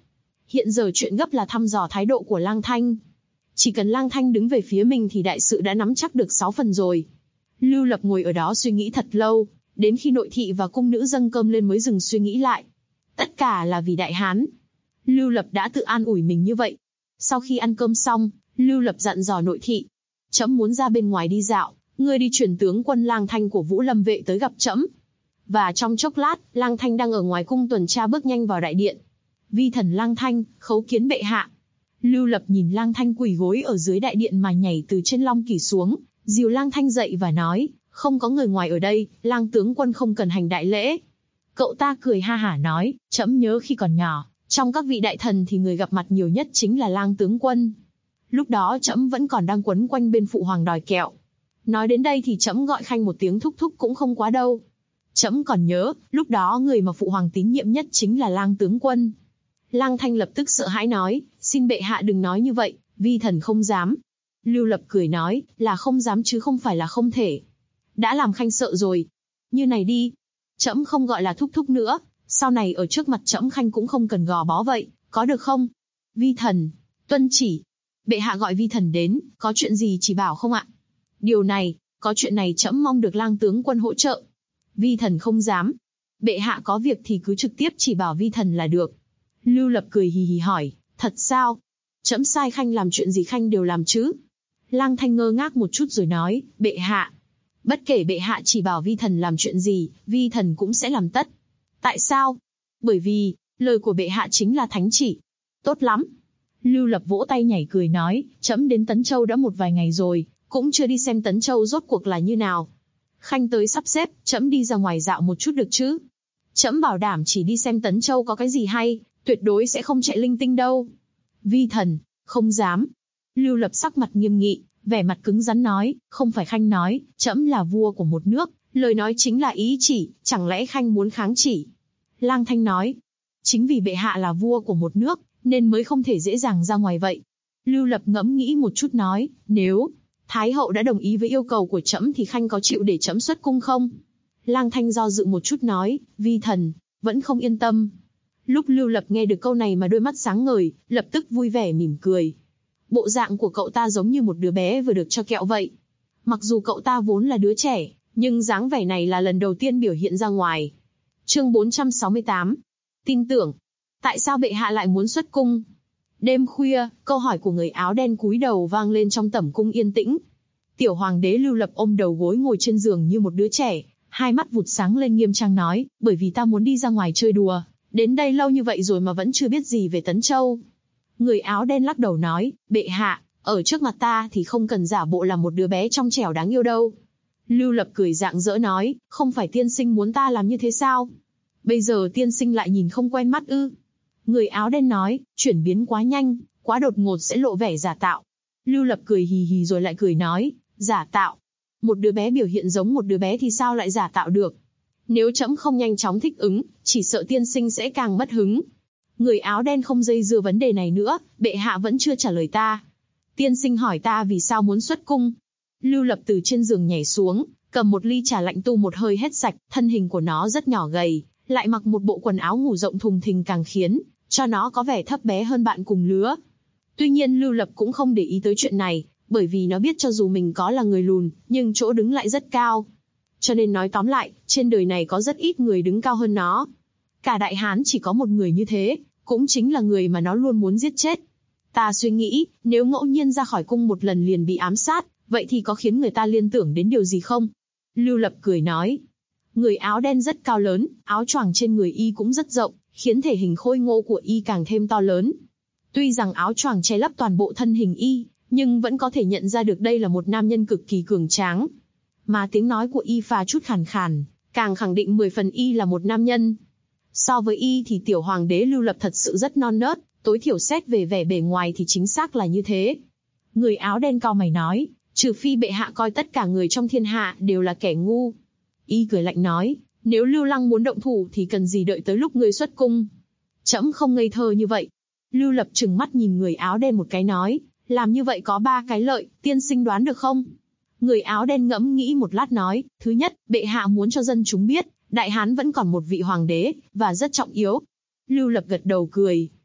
Hiện giờ chuyện gấp là thăm dò thái độ của Lang Thanh. Chỉ cần Lang Thanh đứng về phía mình thì đại sự đã nắm chắc được 6 phần rồi. Lưu Lập ngồi ở đó suy nghĩ thật lâu, đến khi nội thị và cung nữ dâng cơm lên mới dừng suy nghĩ lại. Tất cả là vì Đại Hán. Lưu Lập đã tự an ủi mình như vậy. Sau khi ăn cơm xong, Lưu Lập dặn dò nội thị. Trẫm muốn ra bên ngoài đi dạo, ngươi đi truyền tướng quân Lang Thanh của Vũ Lâm vệ tới gặp trẫm. Và trong chốc lát, Lang Thanh đang ở ngoài cung tuần tra bước nhanh vào đại điện. Vi thần Lang Thanh, khấu kiến bệ hạ. Lưu Lập nhìn Lang Thanh quỳ gối ở dưới đại điện mà nhảy từ trên long kỷ xuống, dìu Lang Thanh dậy và nói, không có người ngoài ở đây, Lang tướng quân không cần hành đại lễ. Cậu ta cười ha hả nói, trẫm nhớ khi còn nhỏ, trong các vị đại thần thì người gặp mặt nhiều nhất chính là Lang tướng quân. Lúc đó trẫm vẫn còn đang quấn quanh bên phụ hoàng đòi kẹo. Nói đến đây thì trẫm gọi Khanh một tiếng thúc thúc cũng không quá đâu. Trẫm còn nhớ, lúc đó người mà phụ hoàng tín nhiệm nhất chính là Lang tướng quân. Lang Thanh lập tức sợ hãi nói, xin bệ hạ đừng nói như vậy, vi thần không dám. Lưu Lập cười nói, là không dám chứ không phải là không thể. Đã làm Khanh sợ rồi. Như này đi, trẫm không gọi là thúc thúc nữa, sau này ở trước mặt trẫm Khanh cũng không cần gò bó vậy, có được không? Vi thần, tuân chỉ. Bệ hạ gọi vi thần đến, có chuyện gì chỉ bảo không ạ? Điều này, có chuyện này trẫm mong được Lang tướng quân hỗ trợ. Vi thần không dám. Bệ hạ có việc thì cứ trực tiếp chỉ bảo vi thần là được. Lưu Lập cười hì hì hỏi, thật sao? Trẫm sai Khanh làm chuyện gì Khanh đều làm chứ? Lang Thanh ngơ ngác một chút rồi nói, bệ hạ. Bất kể bệ hạ chỉ bảo vi thần làm chuyện gì, vi thần cũng sẽ làm tất. Tại sao? Bởi vì, lời của bệ hạ chính là thánh chỉ. Tốt lắm. Lưu Lập vỗ tay nhảy cười nói, trẫm đến Tấn Châu đã một vài ngày rồi, cũng chưa đi xem Tấn Châu rốt cuộc là như nào. Khanh tới sắp xếp, trẫm đi ra ngoài dạo một chút được chứ? Trẫm bảo đảm chỉ đi xem Tấn Châu có cái gì hay, tuyệt đối sẽ không chạy linh tinh đâu. Vi thần, không dám. Lưu Lập sắc mặt nghiêm nghị, vẻ mặt cứng rắn nói, không phải Khanh nói, trẫm là vua của một nước, lời nói chính là ý chỉ, chẳng lẽ Khanh muốn kháng chỉ? Lang Thanh nói, chính vì bệ hạ là vua của một nước, nên mới không thể dễ dàng ra ngoài vậy. Lưu Lập ngẫm nghĩ một chút nói, nếu Thái hậu đã đồng ý với yêu cầu của trẫm thì Khanh có chịu để trẫm xuất cung không? Lang Thanh do dự một chút nói, vi thần, vẫn không yên tâm. Lúc Lưu Lập nghe được câu này mà đôi mắt sáng ngời, lập tức vui vẻ mỉm cười. Bộ dạng của cậu ta giống như một đứa bé vừa được cho kẹo vậy. Mặc dù cậu ta vốn là đứa trẻ, nhưng dáng vẻ này là lần đầu tiên biểu hiện ra ngoài. Chương 468. Tin tưởng. Tại sao bệ hạ lại muốn xuất cung? Đêm khuya, câu hỏi của người áo đen cúi đầu vang lên trong tẩm cung yên tĩnh. Tiểu hoàng đế Lưu Lập ôm đầu gối ngồi trên giường như một đứa trẻ, hai mắt vụt sáng lên nghiêm trang nói, bởi vì ta muốn đi ra ngoài chơi đùa, đến đây lâu như vậy rồi mà vẫn chưa biết gì về Tấn Châu. Người áo đen lắc đầu nói, bệ hạ, ở trước mặt ta thì không cần giả bộ là một đứa bé trong trẻo đáng yêu đâu. Lưu Lập cười rạng rỡ nói, không phải tiên sinh muốn ta làm như thế sao? Bây giờ tiên sinh lại nhìn không quen mắt ư? Người áo đen nói, chuyển biến quá nhanh, quá đột ngột sẽ lộ vẻ giả tạo. Lưu Lập cười hì hì rồi lại cười nói, giả tạo. Một đứa bé biểu hiện giống một đứa bé thì sao lại giả tạo được? Nếu trẫm không nhanh chóng thích ứng, chỉ sợ tiên sinh sẽ càng mất hứng. Người áo đen không dây dưa vấn đề này nữa, bệ hạ vẫn chưa trả lời ta. Tiên sinh hỏi ta vì sao muốn xuất cung. Lưu Lập từ trên giường nhảy xuống, cầm một ly trà lạnh tu một hơi hết sạch, thân hình của nó rất nhỏ gầy, lại mặc một bộ quần áo ngủ rộng thùng thình càng khiến cho nó có vẻ thấp bé hơn bạn cùng lứa. Tuy nhiên Lưu Lập cũng không để ý tới chuyện này, bởi vì nó biết cho dù mình có là người lùn, nhưng chỗ đứng lại rất cao. Cho nên nói tóm lại, trên đời này có rất ít người đứng cao hơn nó. Cả Đại Hán chỉ có một người như thế, cũng chính là người mà nó luôn muốn giết chết. Ta suy nghĩ, nếu ngẫu nhiên ra khỏi cung một lần liền bị ám sát, vậy thì có khiến người ta liên tưởng đến điều gì không? Lưu Lập cười nói. Người áo đen rất cao lớn, áo choàng trên người y cũng rất rộng, khiến thể hình khôi ngô của y càng thêm to lớn. Tuy rằng áo choàng che lấp toàn bộ thân hình y, nhưng vẫn có thể nhận ra được đây là một nam nhân cực kỳ cường tráng. Mà tiếng nói của y pha chút khàn khàn, càng khẳng định 10 phần y là một nam nhân. So với y thì tiểu hoàng đế Lưu Lập thật sự rất non nớt, tối thiểu xét về vẻ bề ngoài thì chính xác là như thế. Người áo đen cau mày nói, trừ phi bệ hạ coi tất cả người trong thiên hạ đều là kẻ ngu. Y cười lạnh nói, nếu Lưu Lăng muốn động thủ thì cần gì đợi tới lúc ngươi xuất cung. Trẫm không ngây thơ như vậy. Lưu Lập trừng mắt nhìn người áo đen một cái nói, làm như vậy có 3 cái lợi, tiên sinh đoán được không? Người áo đen ngẫm nghĩ một lát nói, thứ nhất, bệ hạ muốn cho dân chúng biết, Đại Hán vẫn còn một vị hoàng đế, và rất trọng yếu. Lưu Lập gật đầu cười.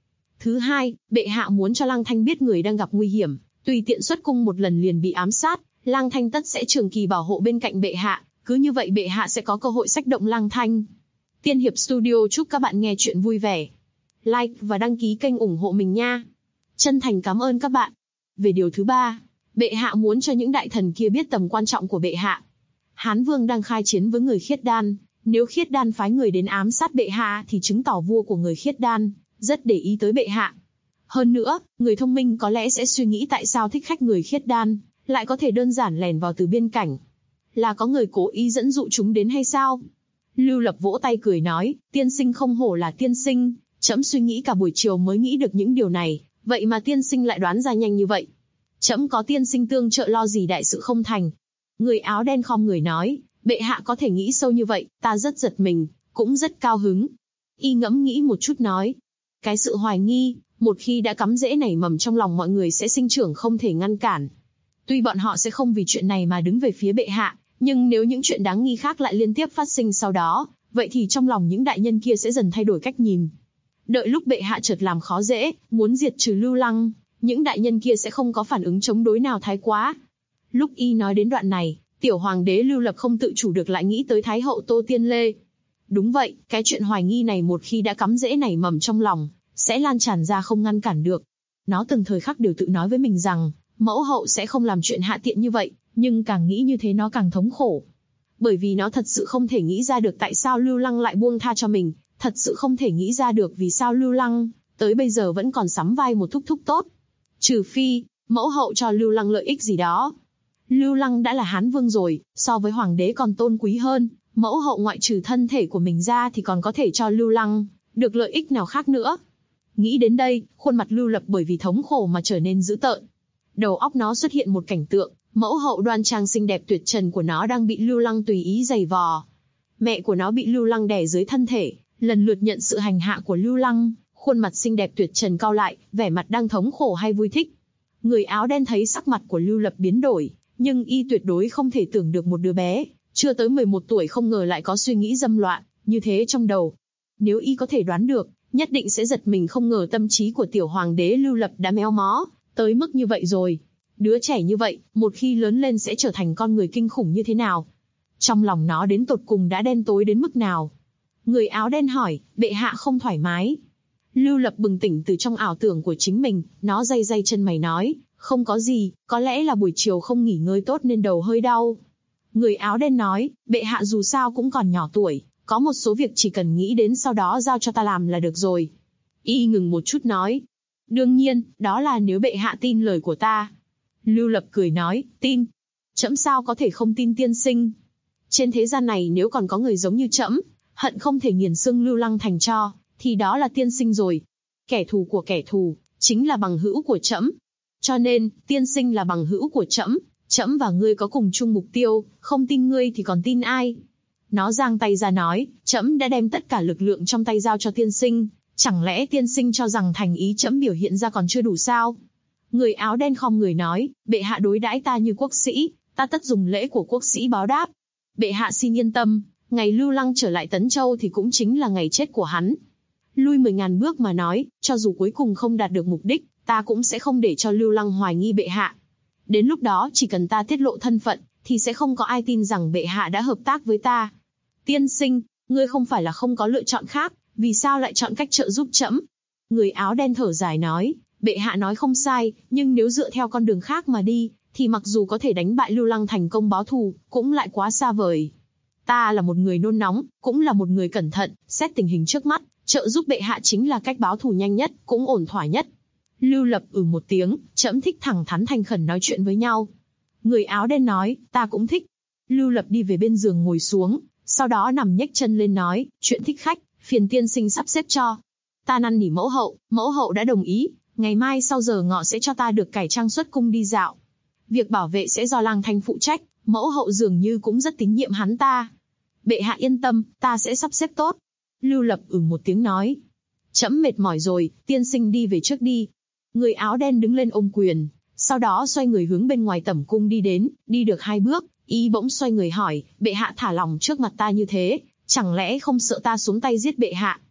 Thứ hai, bệ hạ muốn cho Lăng Thanh biết người đang gặp nguy hiểm, tùy tiện xuất cung một lần liền bị ám sát, Lăng Thanh tất sẽ trường kỳ bảo hộ bên cạnh bệ hạ, cứ như vậy bệ hạ sẽ có cơ hội xách động Lăng Thanh. Tiên Hiệp Studio chúc các bạn nghe chuyện vui vẻ. Like và đăng ký kênh ủng hộ mình nha. Chân thành cảm ơn các bạn. Về điều thứ ba, bệ hạ muốn cho những đại thần kia biết tầm quan trọng của bệ hạ. Hán Vương đang khai chiến với người Khiết Đan, nếu Khiết Đan phái người đến ám sát bệ hạ thì chứng tỏ vua của người Khiết Đan rất để ý tới bệ hạ. Hơn nữa, người thông minh có lẽ sẽ suy nghĩ tại sao thích khách người Khiết Đan lại có thể đơn giản lẻn vào từ biên cảnh. Là có người cố ý dẫn dụ chúng đến hay sao? Lưu Lập vỗ tay cười nói, tiên sinh không hổ là tiên sinh, trẫm suy nghĩ cả buổi chiều mới nghĩ được những điều này, vậy mà tiên sinh lại đoán ra nhanh như vậy. Trẫm có tiên sinh tương trợ lo gì đại sự không thành. Người áo đen khom người nói, bệ hạ có thể nghĩ sâu như vậy, ta rất giật mình, cũng rất cao hứng. Y ngẫm nghĩ một chút nói, cái sự hoài nghi, một khi đã cắm rễ nảy mầm trong lòng mọi người sẽ sinh trưởng không thể ngăn cản. Tuy bọn họ sẽ không vì chuyện này mà đứng về phía bệ hạ, nhưng nếu những chuyện đáng nghi khác lại liên tiếp phát sinh sau đó, vậy thì trong lòng những đại nhân kia sẽ dần thay đổi cách nhìn. Đợi lúc bệ hạ chợt làm khó dễ, muốn diệt trừ Lưu Lăng, những đại nhân kia sẽ không có phản ứng chống đối nào thái quá. Lúc y nói đến đoạn này, tiểu hoàng đế Lưu Lập không tự chủ được lại nghĩ tới Thái hậu Tô Tiên Lê. Đúng vậy, cái chuyện hoài nghi này một khi đã cắm rễ nảy mầm trong lòng, sẽ lan tràn ra không ngăn cản được. Nó từng thời khắc đều tự nói với mình rằng, mẫu hậu sẽ không làm chuyện hạ tiện như vậy, nhưng càng nghĩ như thế nó càng thống khổ. Bởi vì nó thật sự không thể nghĩ ra được tại sao Lưu Lăng lại buông tha cho mình, thật sự không thể nghĩ ra được vì sao Lưu Lăng tới bây giờ vẫn còn sắm vai một thúc thúc tốt. Trừ phi, mẫu hậu cho Lưu Lăng lợi ích gì đó. Lưu Lăng đã là Hán Vương rồi, so với hoàng đế còn tôn quý hơn, mẫu hậu ngoại trừ thân thể của mình ra thì còn có thể cho Lưu Lăng được lợi ích nào khác nữa. Nghĩ đến đây, khuôn mặt Lưu Lập bởi vì thống khổ mà trở nên dữ tợn. Đầu óc nó xuất hiện một cảnh tượng, mẫu hậu đoan trang xinh đẹp tuyệt trần của nó đang bị Lưu Lăng tùy ý giày vò. Mẹ của nó bị Lưu Lăng đè dưới thân thể, lần lượt nhận sự hành hạ của Lưu Lăng, khuôn mặt xinh đẹp tuyệt trần cau lại, vẻ mặt đang thống khổ hay vui thích. Người áo đen thấy sắc mặt của Lưu Lập biến đổi, nhưng y tuyệt đối không thể tưởng được một đứa bé chưa tới 11 tuổi không ngờ lại có suy nghĩ dâm loạn như thế trong đầu. Nếu y có thể đoán được, nhất định sẽ giật mình không ngờ tâm trí của tiểu hoàng đế Lưu Lập đã méo mó tới mức như vậy rồi. Đứa trẻ như vậy, một khi lớn lên sẽ trở thành con người kinh khủng như thế nào? Trong lòng nó đến tột cùng đã đen tối đến mức nào? Người áo đen hỏi, bệ hạ không thoải mái. Lưu Lập bừng tỉnh từ trong ảo tưởng của chính mình, nó day day chân mày nói, không có gì, có lẽ là buổi chiều không nghỉ ngơi tốt nên đầu hơi đau. Người áo đen nói, bệ hạ dù sao cũng còn nhỏ tuổi, có một số việc chỉ cần nghĩ đến sau đó giao cho ta làm là được rồi. Y ngừng một chút nói, đương nhiên, đó là nếu bệ hạ tin lời của ta. Lưu Lập cười nói, tin. Trẫm sao có thể không tin tiên sinh. Trên thế gian này nếu còn có người giống như trẫm, hận không thể nghiền xương Lưu Lăng thành tro, thì đó là tiên sinh rồi. Kẻ thù của kẻ thù, chính là bằng hữu của trẫm. Cho nên, tiên sinh là bằng hữu của trẫm, trẫm và ngươi có cùng chung mục tiêu, không tin ngươi thì còn tin ai. Nó giang tay ra nói, trẫm đã đem tất cả lực lượng trong tay giao cho tiên sinh, chẳng lẽ tiên sinh cho rằng thành ý trẫm biểu hiện ra còn chưa đủ sao? Người áo đen khom người nói, bệ hạ đối đãi ta như quốc sĩ, ta tất dùng lễ của quốc sĩ báo đáp. Bệ hạ xin yên tâm, ngày Lưu Lăng trở lại Tấn Châu thì cũng chính là ngày chết của hắn. Lui 10.000 bước mà nói, cho dù cuối cùng không đạt được mục đích, ta cũng sẽ không để cho Lưu Lăng hoài nghi bệ hạ. Đến lúc đó chỉ cần ta tiết lộ thân phận, thì sẽ không có ai tin rằng bệ hạ đã hợp tác với ta. Tiên sinh, ngươi không phải là không có lựa chọn khác, vì sao lại chọn cách trợ giúp trẫm? Người áo đen thở dài nói, bệ hạ nói không sai, nhưng nếu dựa theo con đường khác mà đi, thì mặc dù có thể đánh bại Lưu Lăng thành công báo thù, cũng lại quá xa vời. Ta là một người nôn nóng, cũng là một người cẩn thận, xét tình hình trước mắt, trợ giúp bệ hạ chính là cách báo thù nhanh nhất, cũng ổn thỏa nhất. Lưu Lập một tiếng, trẫm thích thẳng thắn thành khẩn nói chuyện với nhau. Người áo đen nói, ta cũng thích. Lưu Lập đi về bên giường ngồi xuống, sau đó nằm nhếch chân lên nói, chuyện thích khách, phiền tiên sinh sắp xếp cho. Ta năn nỉ mẫu hậu đã đồng ý, ngày mai sau giờ ngọ sẽ cho ta được cải trang xuất cung đi dạo. Việc bảo vệ sẽ do Lăng Thanh phụ trách, mẫu hậu dường như cũng rất tín nhiệm hắn ta. Bệ hạ yên tâm, ta sẽ sắp xếp tốt. Lưu Lập một tiếng nói. Trẫm mệt mỏi rồi, tiên sinh đi về trước đi. Người áo đen đứng lên ôm quyền, sau đó xoay người hướng bên ngoài tẩm cung đi đến, đi được 2 bước, y bỗng xoay người hỏi, bệ hạ thả lòng trước mặt ta như thế, chẳng lẽ không sợ ta xuống tay giết bệ hạ?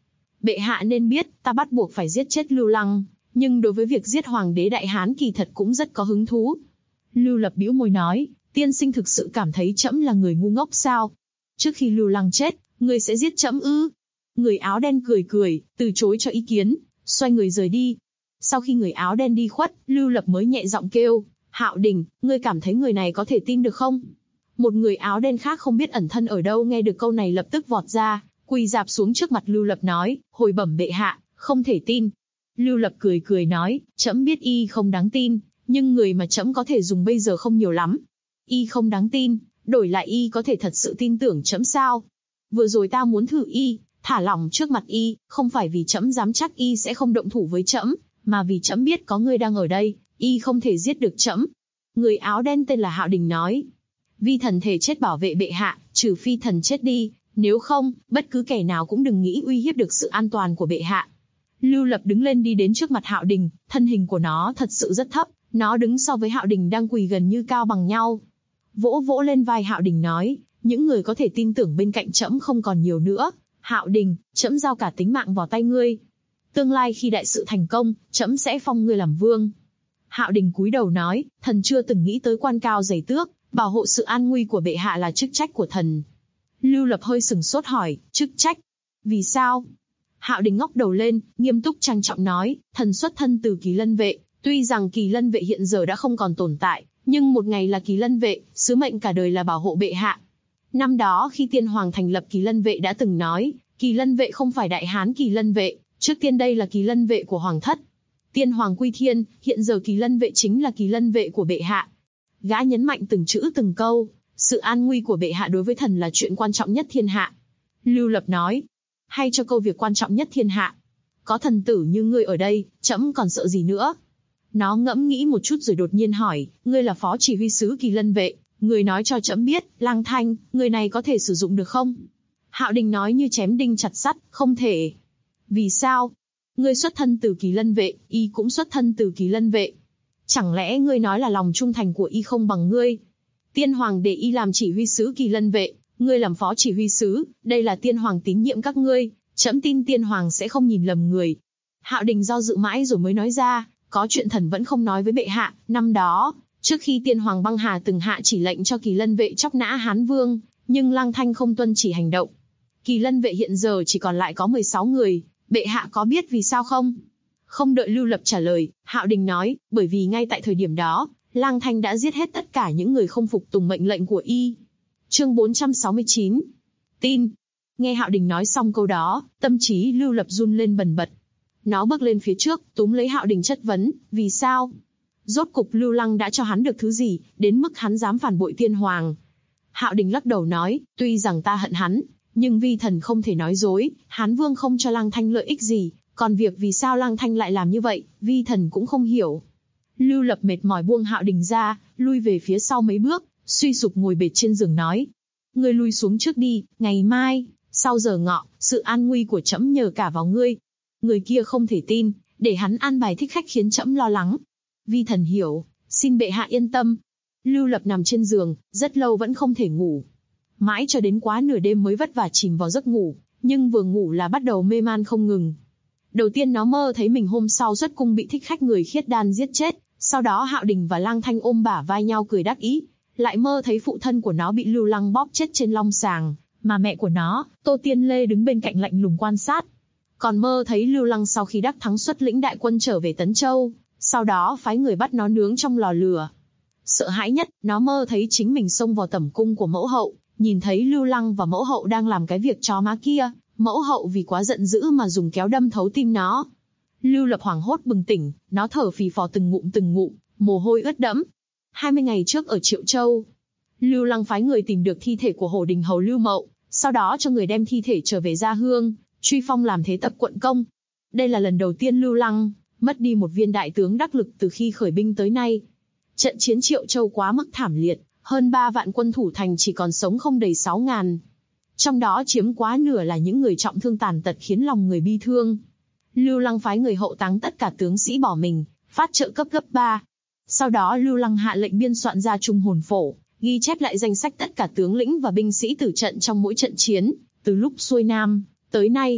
Bệ hạ nên biết, ta bắt buộc phải giết chết Lưu Lăng, nhưng đối với việc giết hoàng đế Đại Hán kỳ thật cũng rất có hứng thú. Lưu Lập bĩu môi nói, tiên sinh thực sự cảm thấy trẫm là người ngu ngốc sao? Trước khi Lưu Lăng chết, ngươi sẽ giết trẫm ư? Người áo đen cười cười, từ chối cho ý kiến, xoay người rời đi. Sau khi người áo đen đi khuất, Lưu Lập mới nhẹ giọng kêu, Hạo Đình, ngươi cảm thấy người này có thể tin được không? Một người áo đen khác không biết ẩn thân ở đâu nghe được câu này lập tức vọt ra, quỳ rạp xuống trước mặt Lưu Lập nói, hồi bẩm bệ hạ, không thể tin. Lưu Lập cười cười nói, trẫm biết y không đáng tin, nhưng người mà trẫm có thể dùng bây giờ không nhiều lắm. Y không đáng tin, đổi lại y có thể thật sự tin tưởng trẫm sao? Vừa rồi ta muốn thử y, thả lỏng trước mặt y, không phải vì trẫm dám chắc y sẽ không động thủ với trẫm, mà vì trẫm biết có người đang ở đây, y không thể giết được trẫm. Người áo đen tên là Hạo Đình nói, vi thần thề chết bảo vệ bệ hạ, trừ phi thần chết đi, nếu không, bất cứ kẻ nào cũng đừng nghĩ uy hiếp được sự an toàn của bệ hạ. Lưu Lập đứng lên đi đến trước mặt Hạo Đình, thân hình của nó thật sự rất thấp, nó đứng so với Hạo Đình đang quỳ gần như cao bằng nhau. Vỗ vỗ lên vai Hạo Đình nói, những người có thể tin tưởng bên cạnh trẫm không còn nhiều nữa. Hạo Đình, trẫm giao cả tính mạng vào tay ngươi. Tương lai khi đại sự thành công, trẫm sẽ phong ngươi làm vương. Hạo Đình cúi đầu nói, thần chưa từng nghĩ tới quan cao giày tước, bảo hộ sự an nguy của bệ hạ là chức trách của thần. Lưu Lập hơi sừng sốt hỏi, chức trách? Vì sao? Hạo Đình ngóc đầu lên, nghiêm túc trang trọng nói, thần xuất thân từ Kỳ Lân vệ, tuy rằng Kỳ Lân vệ hiện giờ đã không còn tồn tại, nhưng một ngày là Kỳ Lân vệ, sứ mệnh cả đời là bảo hộ bệ hạ. Năm đó khi Tiên Hoàng thành lập Kỳ Lân vệ đã từng nói, Kỳ Lân vệ không phải Đại Hán Kỳ Lân vệ, trước tiên đây là Kỳ Lân vệ của Hoàng thất. Tiên Hoàng quy thiên, hiện giờ Kỳ Lân vệ chính là Kỳ Lân vệ của bệ hạ. Gã nhấn mạnh từng chữ từng câu, sự an nguy của bệ hạ đối với thần là chuyện quan trọng nhất thiên hạ. Lưu Lập nói, hay cho câu việc quan trọng nhất thiên hạ. Có thần tử như ngươi ở đây, trẫm còn sợ gì nữa? Nó ngẫm nghĩ một chút rồi đột nhiên hỏi, ngươi là phó chỉ huy sứ Kỳ Lân vệ, người nói cho trẫm biết, Lang Thanh, người này có thể sử dụng được không? Hạo Đình nói như chém đinh chặt sắt, không thể. Vì sao? Ngươi xuất thân từ Kỳ Lân vệ, y cũng xuất thân từ Kỳ Lân vệ. Chẳng lẽ ngươi nói là lòng trung thành của y không bằng ngươi? Tiên Hoàng để y làm chỉ huy sứ Kỳ Lân vệ, ngươi làm phó chỉ huy sứ, đây là Tiên Hoàng tín nhiệm các ngươi, trẫm tin Tiên Hoàng sẽ không nhìn lầm người. Hạo Đình do dự mãi rồi mới nói ra, có chuyện thần vẫn không nói với bệ hạ, năm đó, trước khi Tiên Hoàng băng hà từng hạ chỉ lệnh cho Kỳ Lân vệ chóc nã Hán Vương, nhưng Lang Thanh không tuân chỉ hành động. Kỳ Lân vệ hiện giờ chỉ còn lại có 16 người, bệ hạ có biết vì sao không? Không đợi Lưu Lập trả lời, Hạo Đình nói, bởi vì ngay tại thời điểm đó, Lang Thanh đã giết hết tất cả những người không phục tùng mệnh lệnh của y. Chương 469. Tin. Nghe Hạo Đình nói xong câu đó, tâm trí Lưu Lập run lên bần bật. Nó bước lên phía trước, túm lấy Hạo Đình chất vấn, vì sao? Rốt cục Lưu Lăng đã cho hắn được thứ gì, đến mức hắn dám phản bội Tiên Hoàng? Hạo Đình lắc đầu nói, tuy rằng ta hận hắn, nhưng vi thần không thể nói dối, Hán Vương không cho Lang Thanh lợi ích gì, còn việc vì sao Lang Thanh lại làm như vậy, vi thần cũng không hiểu. Lưu Lập mệt mỏi buông Hạo Đình ra, lui về phía sau mấy bước, suy sụp ngồi bệt trên giường nói. Ngươi lui xuống trước đi, ngày mai, sau giờ ngọ, sự an nguy của trẫm nhờ cả vào ngươi. Người kia không thể tin, để hắn an bài thích khách khiến trẫm lo lắng. Vi thần hiểu, xin bệ hạ yên tâm. Lưu Lập nằm trên giường, rất lâu vẫn không thể ngủ. Mãi cho đến quá nửa đêm mới vất vả chìm vào giấc ngủ, nhưng vừa ngủ là bắt đầu mê man không ngừng. Đầu tiên nó mơ thấy mình hôm sau xuất cung bị thích khách người khiết đan giết chết, sau đó Hạo Đình và Lang Thanh ôm bả vai nhau cười đắc ý, lại mơ thấy phụ thân của nó bị Lưu Lăng bóp chết trên long sàng, mà mẹ của nó, Tô Tiên Lê đứng bên cạnh lạnh lùng quan sát. Còn mơ thấy Lưu Lăng sau khi đắc thắng xuất lĩnh đại quân trở về Tấn Châu, sau đó phái người bắt nó nướng trong lò lửa. Sợ hãi nhất, nó mơ thấy chính mình xông vào tẩm cung của mẫu hậu, nhìn thấy Lưu Lăng và mẫu hậu đang làm cái việc chó má kia, mẫu hậu vì quá giận dữ mà dùng kéo đâm thấu tim nó. Lưu Lập hoảng hốt bừng tỉnh, nó thở phì phò từng ngụm, mồ hôi ướt đẫm. 20 ngày trước ở Triệu Châu, Lưu Lăng phái người tìm được thi thể của Hổ Đình hầu Lưu Mậu, sau đó cho người đem thi thể trở về Gia Hương, truy phong làm thế tập quận công. Đây là lần đầu tiên Lưu Lăng mất đi một viên đại tướng đắc lực từ khi khởi binh tới nay. Trận chiến Triệu Châu quá mức thảm liệt, hơn 3 vạn quân thủ thành chỉ còn sống không đầy 6.000. Trong đó chiếm quá nửa là những người trọng thương tàn tật khiến lòng người bi thương. Lưu Lăng phái người hậu táng tất cả tướng sĩ bỏ mình, phát trợ cấp gấp 3. Sau đó Lưu Lăng hạ lệnh biên soạn ra Trung Hồn Phổ, ghi chép lại danh sách tất cả tướng lĩnh và binh sĩ tử trận trong mỗi trận chiến, từ lúc xuôi Nam tới nay.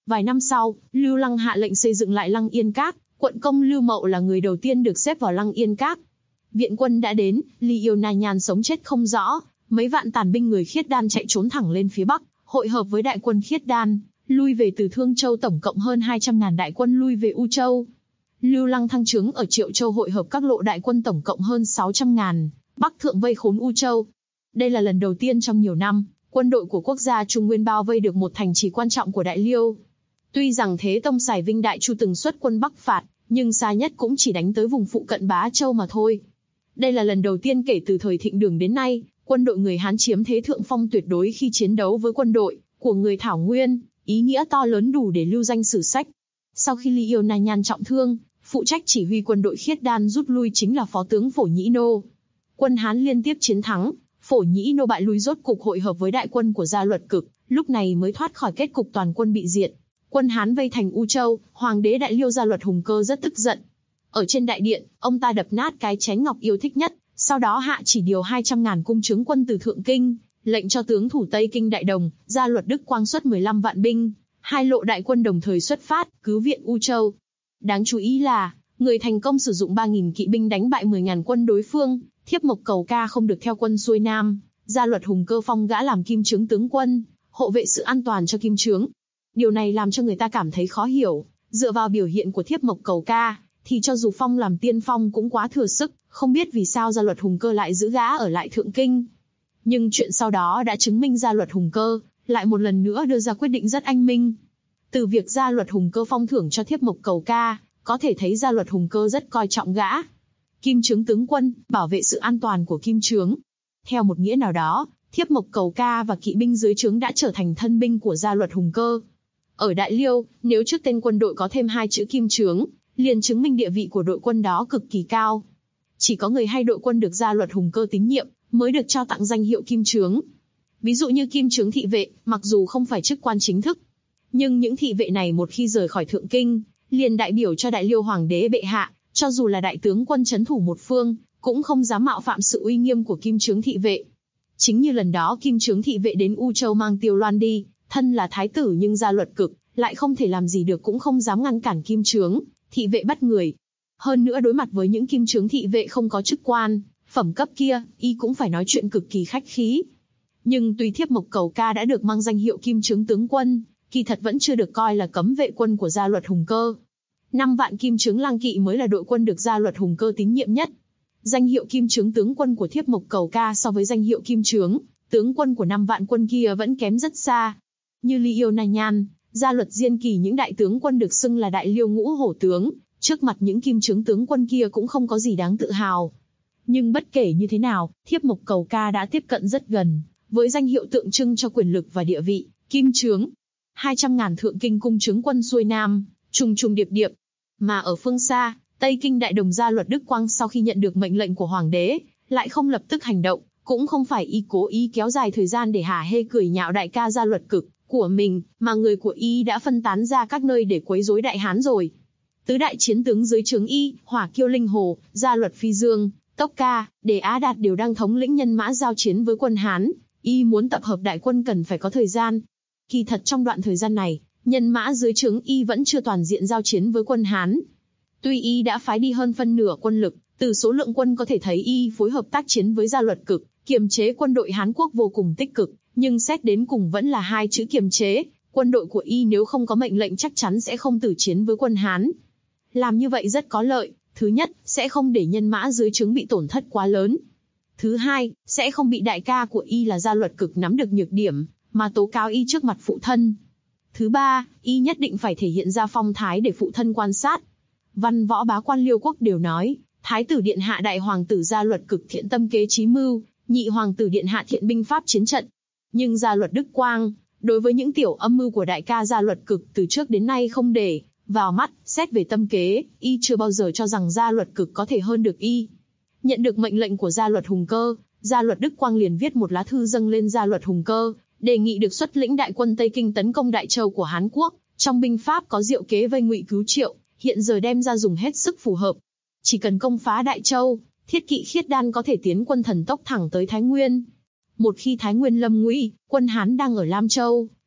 Vài năm sau, Lưu Lăng hạ lệnh xây dựng lại Lăng Yên Các, quận công Lưu Mậu là người đầu tiên được xếp vào Lăng Yên Các. Viện quân đã đến, Ly Yêu Na Nhan sống chết không rõ, mấy vạn tàn binh người Khiết Đan chạy trốn thẳng lên phía Bắc, hội hợp với đại quân Khiết Đan, lui về từ Thương Châu, tổng cộng hơn 200.000 đại quân lui về U Châu. Lưu Lăng thăng trướng ở Triệu Châu hội hợp các lộ đại quân tổng cộng hơn 600.000, Bắc thượng vây khốn U Châu. Đây là lần đầu tiên trong nhiều năm, quân đội của quốc gia Trung Nguyên bao vây được một thành trì quan trọng của Đại Liêu. Tuy rằng Thế Tông Sài Vinh Đại Chu từng xuất quân Bắc phạt, nhưng xa nhất cũng chỉ đánh tới vùng phụ cận Bá Châu mà thôi. Đây là lần đầu tiên kể từ thời Thịnh Đường đến nay, quân đội người Hán chiếm thế thượng phong tuyệt đối khi chiến đấu với quân đội của người Thảo Nguyên, ý nghĩa to lớn đủ để lưu danh sử sách. Sau khi Ly Yêu Na Nhan trọng thương, phụ trách chỉ huy quân đội Khiết Đan rút lui chính là phó tướng Phổ Nhĩ Nô. Quân Hán liên tiếp chiến thắng, Phổ Nhĩ Nô bại lui rốt cục hội hợp với đại quân của Gia Luật Cực, lúc này mới thoát khỏi kết cục toàn quân bị diệt. Quân Hán vây thành U Châu, hoàng đế Đại Liêu Gia Luật Hùng Cơ rất tức giận. Ở trên đại điện, ông ta đập nát cái chén ngọc yêu thích nhất, sau đó hạ chỉ điều 200.000 cung trướng quân từ Thượng Kinh, lệnh cho tướng thủ Tây Kinh Đại Đồng, Gia Luật Đức Quang xuất 15 vạn binh, hai lộ đại quân đồng thời xuất phát, cứu viện U Châu. Đáng chú ý là, người thành công sử dụng 3.000 kỵ binh đánh bại 10.000 quân đối phương, Thiếp Mộc Cầu Ca không được theo quân xuôi Nam, Gia Luật Hùng Cơ phong gã làm kim trướng tướng quân, hộ vệ sự an toàn cho kim trướng. Điều này làm cho người ta cảm thấy khó hiểu, dựa vào biểu hiện của Thiếp Mộc Cầu Ca, thì cho dù phong làm tiên phong cũng quá thừa sức, không biết vì sao Gia Luật Hùng Cơ lại giữ gã ở lại Thượng Kinh. Nhưng chuyện sau đó đã chứng minh Gia Luật Hùng Cơ lại một lần nữa đưa ra quyết định rất anh minh. Từ việc Gia Luật Hùng Cơ phong thưởng cho Thiếp Mộc Cầu Ca, có thể thấy Gia Luật Hùng Cơ rất coi trọng gã. Kim trướng tướng quân, bảo vệ sự an toàn của kim trướng. Theo một nghĩa nào đó, Thiếp Mộc Cầu Ca và kỵ binh dưới trướng đã trở thành thân binh của Gia Luật Hùng Cơ. Ở Đại Liêu, nếu trước tên quân đội có thêm 2 chữ kim trướng, liền chứng minh địa vị của đội quân đó cực kỳ cao. Chỉ có người hay đội quân được Gia Luật Hùng Cơ tín nhiệm, mới được trao tặng danh hiệu kim trướng. Ví dụ như kim trướng thị vệ, mặc dù không phải chức quan chính thức, nhưng những thị vệ này một khi rời khỏi Thượng Kinh, liền đại biểu cho Đại Liêu Hoàng đế bệ hạ, cho dù là đại tướng quân trấn thủ một phương, cũng không dám mạo phạm sự uy nghiêm của kim trướng thị vệ. Chính như lần đó kim trướng thị vệ đến U Châu mang Tiêu Loan đi, thân là thái tử nhưng Gia Luật Cực lại không thể làm gì được, cũng không dám ngăn cản kim trướng thị vệ bắt người. Hơn nữa đối mặt với những kim trướng thị vệ không có chức quan, phẩm cấp kia, y cũng phải nói chuyện cực kỳ khách khí. Nhưng tuy Thiếp Mộc Cầu Ca đã được mang danh hiệu kim trướng tướng quân, kỳ thật vẫn chưa được coi là cấm vệ quân của Gia Luật Hùng Cơ. 5 vạn kim trướng lang kỵ mới là đội quân được Gia Luật Hùng Cơ tín nhiệm nhất. Danh hiệu kim trướng tướng quân của Thiếp Mộc Cầu Ca so với danh hiệu kim trướng tướng quân của 5 vạn quân kia vẫn kém rất xa. Như Ly Yêu Na Nhan, Gia Luật Diên Kỳ, những đại tướng quân được xưng là Đại Liêu Ngũ Hổ tướng, trước mặt những kim trướng tướng quân kia cũng không có gì đáng tự hào. Nhưng bất kể như thế nào, Thiếp Mộc Cầu Ca đã tiếp cận rất gần, với danh hiệu tượng trưng cho quyền lực và địa vị, kim trướng. 200.000 Thượng Kinh cung trướng quân xuôi Nam, trùng trùng điệp điệp. Mà ở phương xa, Tây Kinh Đại Đồng, Gia Luật Đức Quang sau khi nhận được mệnh lệnh của Hoàng đế, lại không lập tức hành động, cũng không phải y cố ý kéo dài thời gian để hả hê cười nhạo đại ca Gia Luật Cực của mình, mà người của y đã phân tán ra các nơi để quấy rối Đại Hán rồi. Tứ đại chiến tướng dưới trướng y, Hỏa Kiêu Linh Hồ, Gia Luật Phi Dương, Tốc Ca, Đề Á Đạt đều đang thống lĩnh nhân mã giao chiến với quân Hán. Y muốn tập hợp đại quân cần phải có thời gian. Kỳ thật trong đoạn thời gian này, nhân mã dưới trướng y vẫn chưa toàn diện giao chiến với quân Hán. Tuy y đã phái đi hơn phân nửa quân lực, từ số lượng quân có thể thấy y phối hợp tác chiến với Gia Luật Cực, kiềm chế quân đội Hán Quốc vô cùng tích cực, nhưng xét đến cùng vẫn là 2 chữ kiềm chế. Quân đội của y nếu không có mệnh lệnh chắc chắn sẽ không tử chiến với quân Hán. Làm như vậy rất có lợi, thứ nhất, sẽ không để nhân mã dưới trướng bị tổn thất quá lớn. Thứ hai, sẽ không bị đại ca của y là Gia Luật Cực nắm được nhược điểm, mà tố cáo y trước mặt phụ thân. Thứ ba, y nhất định phải thể hiện ra phong thái để phụ thân quan sát. Văn võ bá quan Liêu quốc đều nói, Thái tử điện hạ đại hoàng tử Gia Luật Cực thiện tâm kế trí mưu, nhị hoàng tử điện hạ thiện binh pháp chiến trận. Nhưng Gia Luật Đức Quang, đối với những tiểu âm mưu của đại ca Gia Luật Cực từ trước đến nay không để vào mắt, xét về tâm kế, y chưa bao giờ cho rằng Gia Luật Cực có thể hơn được y. Nhận được mệnh lệnh của Gia Luật Hùng Cơ, Gia Luật Đức Quang liền viết một lá thư dâng lên Gia Luật Hùng Cơ, đề nghị được xuất lĩnh đại quân Tây Kinh tấn công Đại Châu của Hán Quốc. Trong binh pháp có diệu kế vây ngụy cứu triệu, hiện giờ đem ra dùng hết sức phù hợp. Chỉ cần công phá Đại Châu, thiết kỵ Khiết Đan có thể tiến quân thần tốc thẳng tới Thái Nguyên. Một khi Thái Nguyên lâm nguy, quân Hán đang ở Lam Châu,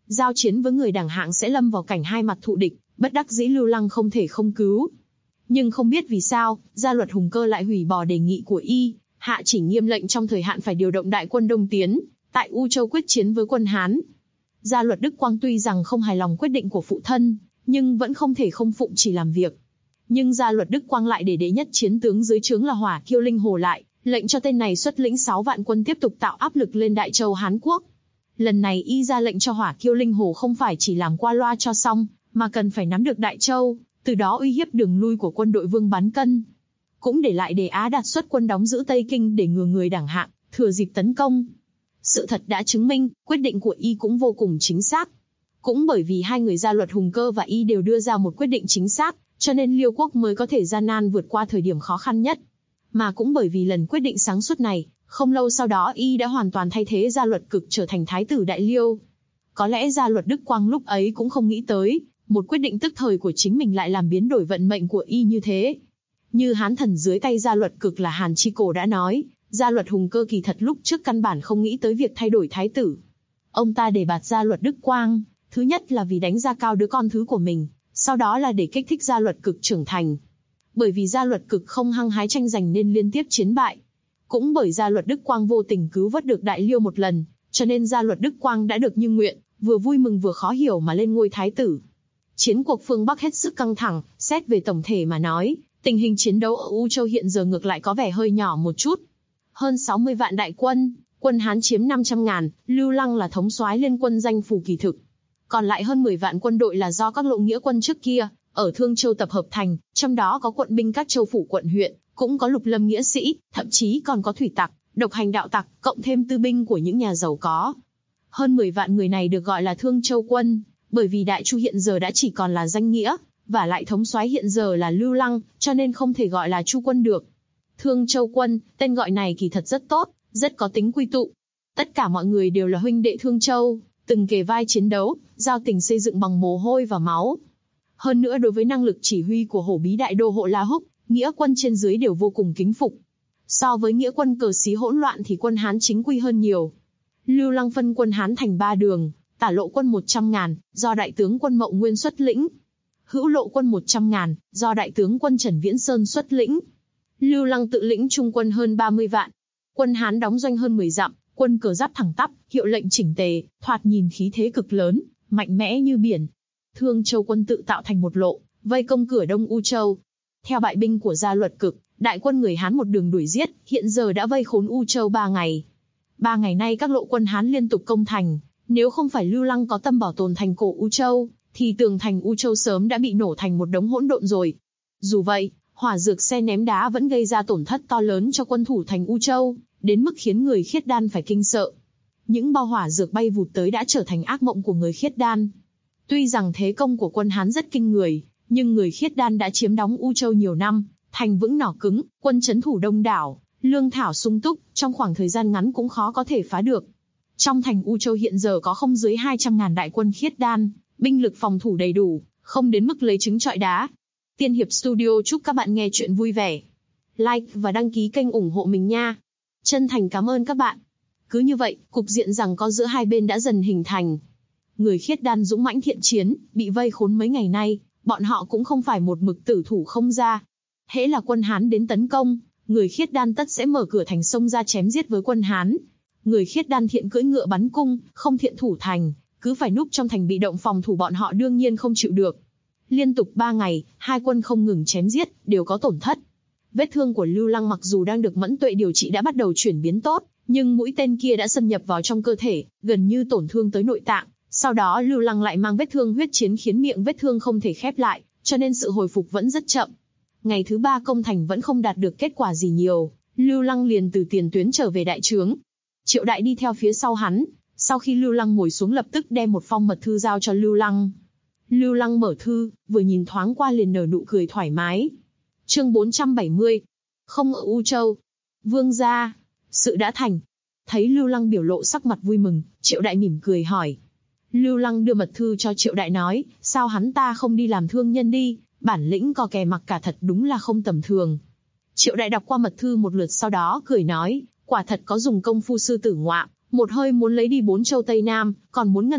Giao chiến với người đẳng hạng sẽ lâm vào cảnh hai mặt thụ địch, bất đắc dĩ Lưu Lăng không thể không cứu. Nhưng không biết vì sao, Gia Luật Hùng Cơ lại hủy bỏ đề nghị của y, hạ chỉ nghiêm lệnh trong thời hạn phải điều động đại quân đông tiến, tại U Châu quyết chiến với quân Hán. Gia Luật Đức Quang tuy rằng không hài lòng quyết định của phụ thân, nhưng vẫn không thể không phụng chỉ làm việc. Nhưng Gia Luật Đức Quang lại để đệ nhất chiến tướng dưới trướng là Hỏa Kiêu Linh Hồ lại, lệnh cho tên này xuất lĩnh 6 vạn quân tiếp tục tạo áp lực lên Đại Châu Hán Quốc. Lần này y ra lệnh cho Hỏa Kiêu Linh Hồ không phải chỉ làm qua loa cho xong, mà cần phải nắm được Đại Châu, từ đó uy hiếp đường lui của quân đội Vương Bán Cân. Cũng để lại Đề Á Đạt xuất quân đóng giữ Tây Kinh để ngừa người đẳng hạng, thừa dịp tấn công. Sự thật đã chứng minh, quyết định của y cũng vô cùng chính xác. Cũng bởi vì hai người Gia Luật Hùng Cơ và y đều đưa ra một quyết định chính xác, cho nên Liêu quốc mới có thể gian nan vượt qua thời điểm khó khăn nhất. Mà cũng bởi vì lần quyết định sáng suốt này, không lâu sau đó y đã hoàn toàn thay thế Gia Luật Cực trở thành Thái tử Đại Liêu. Có lẽ Gia Luật Đức Quang lúc ấy cũng không nghĩ tới, một quyết định tức thời của chính mình lại làm biến đổi vận mệnh của y như thế. Như Hán thần dưới tay Gia Luật Cực là Hàn Chi Cổ đã nói, Gia Luật Hùng Cơ kỳ thật lúc trước căn bản không nghĩ tới việc thay đổi thái tử. Ông ta đề bạt Gia Luật Đức Quang, thứ nhất là vì đánh giá cao đứa con thứ của mình, sau đó là để kích thích Gia Luật Cực trưởng thành. Bởi vì Gia Luật Cực không hăng hái tranh giành nên liên tiếp chiến bại. Cũng bởi Gia Luật Đức Quang vô tình cứu vớt được Đại Liêu một lần, cho nên Gia Luật Đức Quang đã được như nguyện, vừa vui mừng vừa khó hiểu mà lên ngôi thái tử. Chiến cuộc phương Bắc hết sức căng thẳng, xét về tổng thể mà nói, tình hình chiến đấu ở U Châu hiện giờ ngược lại có vẻ hơi nhỏ một chút. Hơn 60 vạn đại quân, quân Hán chiếm 500.000, Lưu Lăng là thống soái liên quân danh phủ kỳ thực. Còn lại hơn 10 vạn quân đội là do các lộ nghĩa quân trước kia, ở Thương Châu tập hợp thành, trong đó có quận binh các châu phủ quận huyện, cũng có lục lâm nghĩa sĩ, thậm chí còn có thủy tặc, độc hành đạo tặc, cộng thêm tư binh của những nhà giàu có. Hơn 10 vạn người này được gọi là Thương Châu quân, bởi vì Đại Chu hiện giờ đã chỉ còn là danh nghĩa, và lại thống soái hiện giờ là Lưu Lăng, cho nên không thể gọi là Chu quân được. Thương Châu quân, tên gọi này kỳ thật rất tốt, rất có tính quy tụ. Tất cả mọi người đều là huynh đệ Thương Châu, từng kề vai chiến đấu, giao tình xây dựng bằng mồ hôi và máu. Hơn nữa đối với năng lực chỉ huy của hổ bí đại đô Hộ La Húc, nghĩa quân trên dưới đều vô cùng kính phục. So với nghĩa quân cờ xí hỗn loạn thì quân Hán chính quy hơn nhiều. Lưu Lăng phân quân Hán thành 3 đường, tả lộ quân 100.000, do đại tướng quân Mậu Nguyên xuất lĩnh. Hữu lộ quân 100.000, do đại tướng quân Trần Viễn Sơn xuất lĩnh. Lưu Lăng tự lĩnh trung quân hơn 30 vạn. Quân Hán đóng doanh hơn 10 dặm, quân cờ giáp thẳng tắp, hiệu lệnh chỉnh tề, thoạt nhìn khí thế cực lớn, mạnh mẽ như biển. Thương Châu quân tự tạo thành một lộ, vây công cửa đông U Châu. Theo bại binh của Gia Luật Cực, đại quân người Hán một đường đuổi giết, hiện giờ đã vây khốn U Châu 3 ngày. 3 ngày nay các lộ quân Hán liên tục công thành, nếu không phải Lưu Lăng có tâm bảo tồn thành cổ U Châu, thì tường thành U Châu sớm đã bị nổ thành một đống hỗn độn rồi. Dù vậy, hỏa dược xe ném đá vẫn gây ra tổn thất to lớn cho quân thủ thành U Châu, đến mức khiến người Khiết Đan phải kinh sợ. Những bao hỏa dược bay vụt tới đã trở thành ác mộng của người Khiết Đan. Tuy rằng thế công của quân Hán rất kinh người, nhưng người Khiết Đan đã chiếm đóng U Châu nhiều năm, thành vững nỏ cứng, quân trấn thủ đông đảo, lương thảo sung túc, trong khoảng thời gian ngắn cũng khó có thể phá được. Trong thành U Châu hiện giờ có không dưới 200.000 đại quân Khiết Đan, binh lực phòng thủ đầy đủ, không đến mức lấy trứng trọi đá. Tiên Hiệp Studio chúc các bạn nghe chuyện vui vẻ. Like và đăng ký kênh ủng hộ mình nha. Chân thành cảm ơn các bạn. Cứ như vậy, cục diện giằng co giữa hai bên đã dần hình thành. Người Khiết Đan dũng mãnh thiện chiến, bị vây khốn mấy ngày nay, bọn họ cũng không phải một mực tử thủ không ra. Hễ là quân Hán đến tấn công, người Khiết Đan tất sẽ mở cửa thành sông ra chém giết với quân Hán. Người Khiết Đan thiện cưỡi ngựa bắn cung, không thiện thủ thành, cứ phải núp trong thành bị động phòng thủ bọn họ đương nhiên không chịu được. Liên tục 3 ngày, hai quân không ngừng chém giết, đều có tổn thất. Vết thương của Lưu Lăng mặc dù đang được Mẫn Tuệ điều trị đã bắt đầu chuyển biến tốt, nhưng mũi tên kia đã xâm nhập vào trong cơ thể, gần như tổn thương tới nội tạng. Sau đó Lưu Lăng lại mang vết thương huyết chiến khiến miệng vết thương không thể khép lại, cho nên sự hồi phục vẫn rất chậm. Ngày thứ 3 công thành vẫn không đạt được kết quả gì nhiều, Lưu Lăng liền từ tiền tuyến trở về đại trướng. Triệu Đại đi theo phía sau hắn, sau khi Lưu Lăng ngồi xuống lập tức đem một phong mật thư giao cho Lưu Lăng. Lưu Lăng mở thư, vừa nhìn thoáng qua liền nở nụ cười thoải mái. Chương 470. Không ở U Châu. Vương gia, sự đã thành. Thấy Lưu Lăng biểu lộ sắc mặt vui mừng, Triệu Đại mỉm cười hỏi. Lưu Lăng đưa mật thư cho Triệu Đại nói, sao hắn ta không đi làm thương nhân đi, bản lĩnh cò kè mặc cả thật đúng là không tầm thường. Triệu Đại đọc qua mật thư một lượt sau đó cười nói, quả thật có dùng công phu sư tử ngoạm, một hơi muốn lấy đi 4 châu Tây Nam, còn muốn ngân lượng,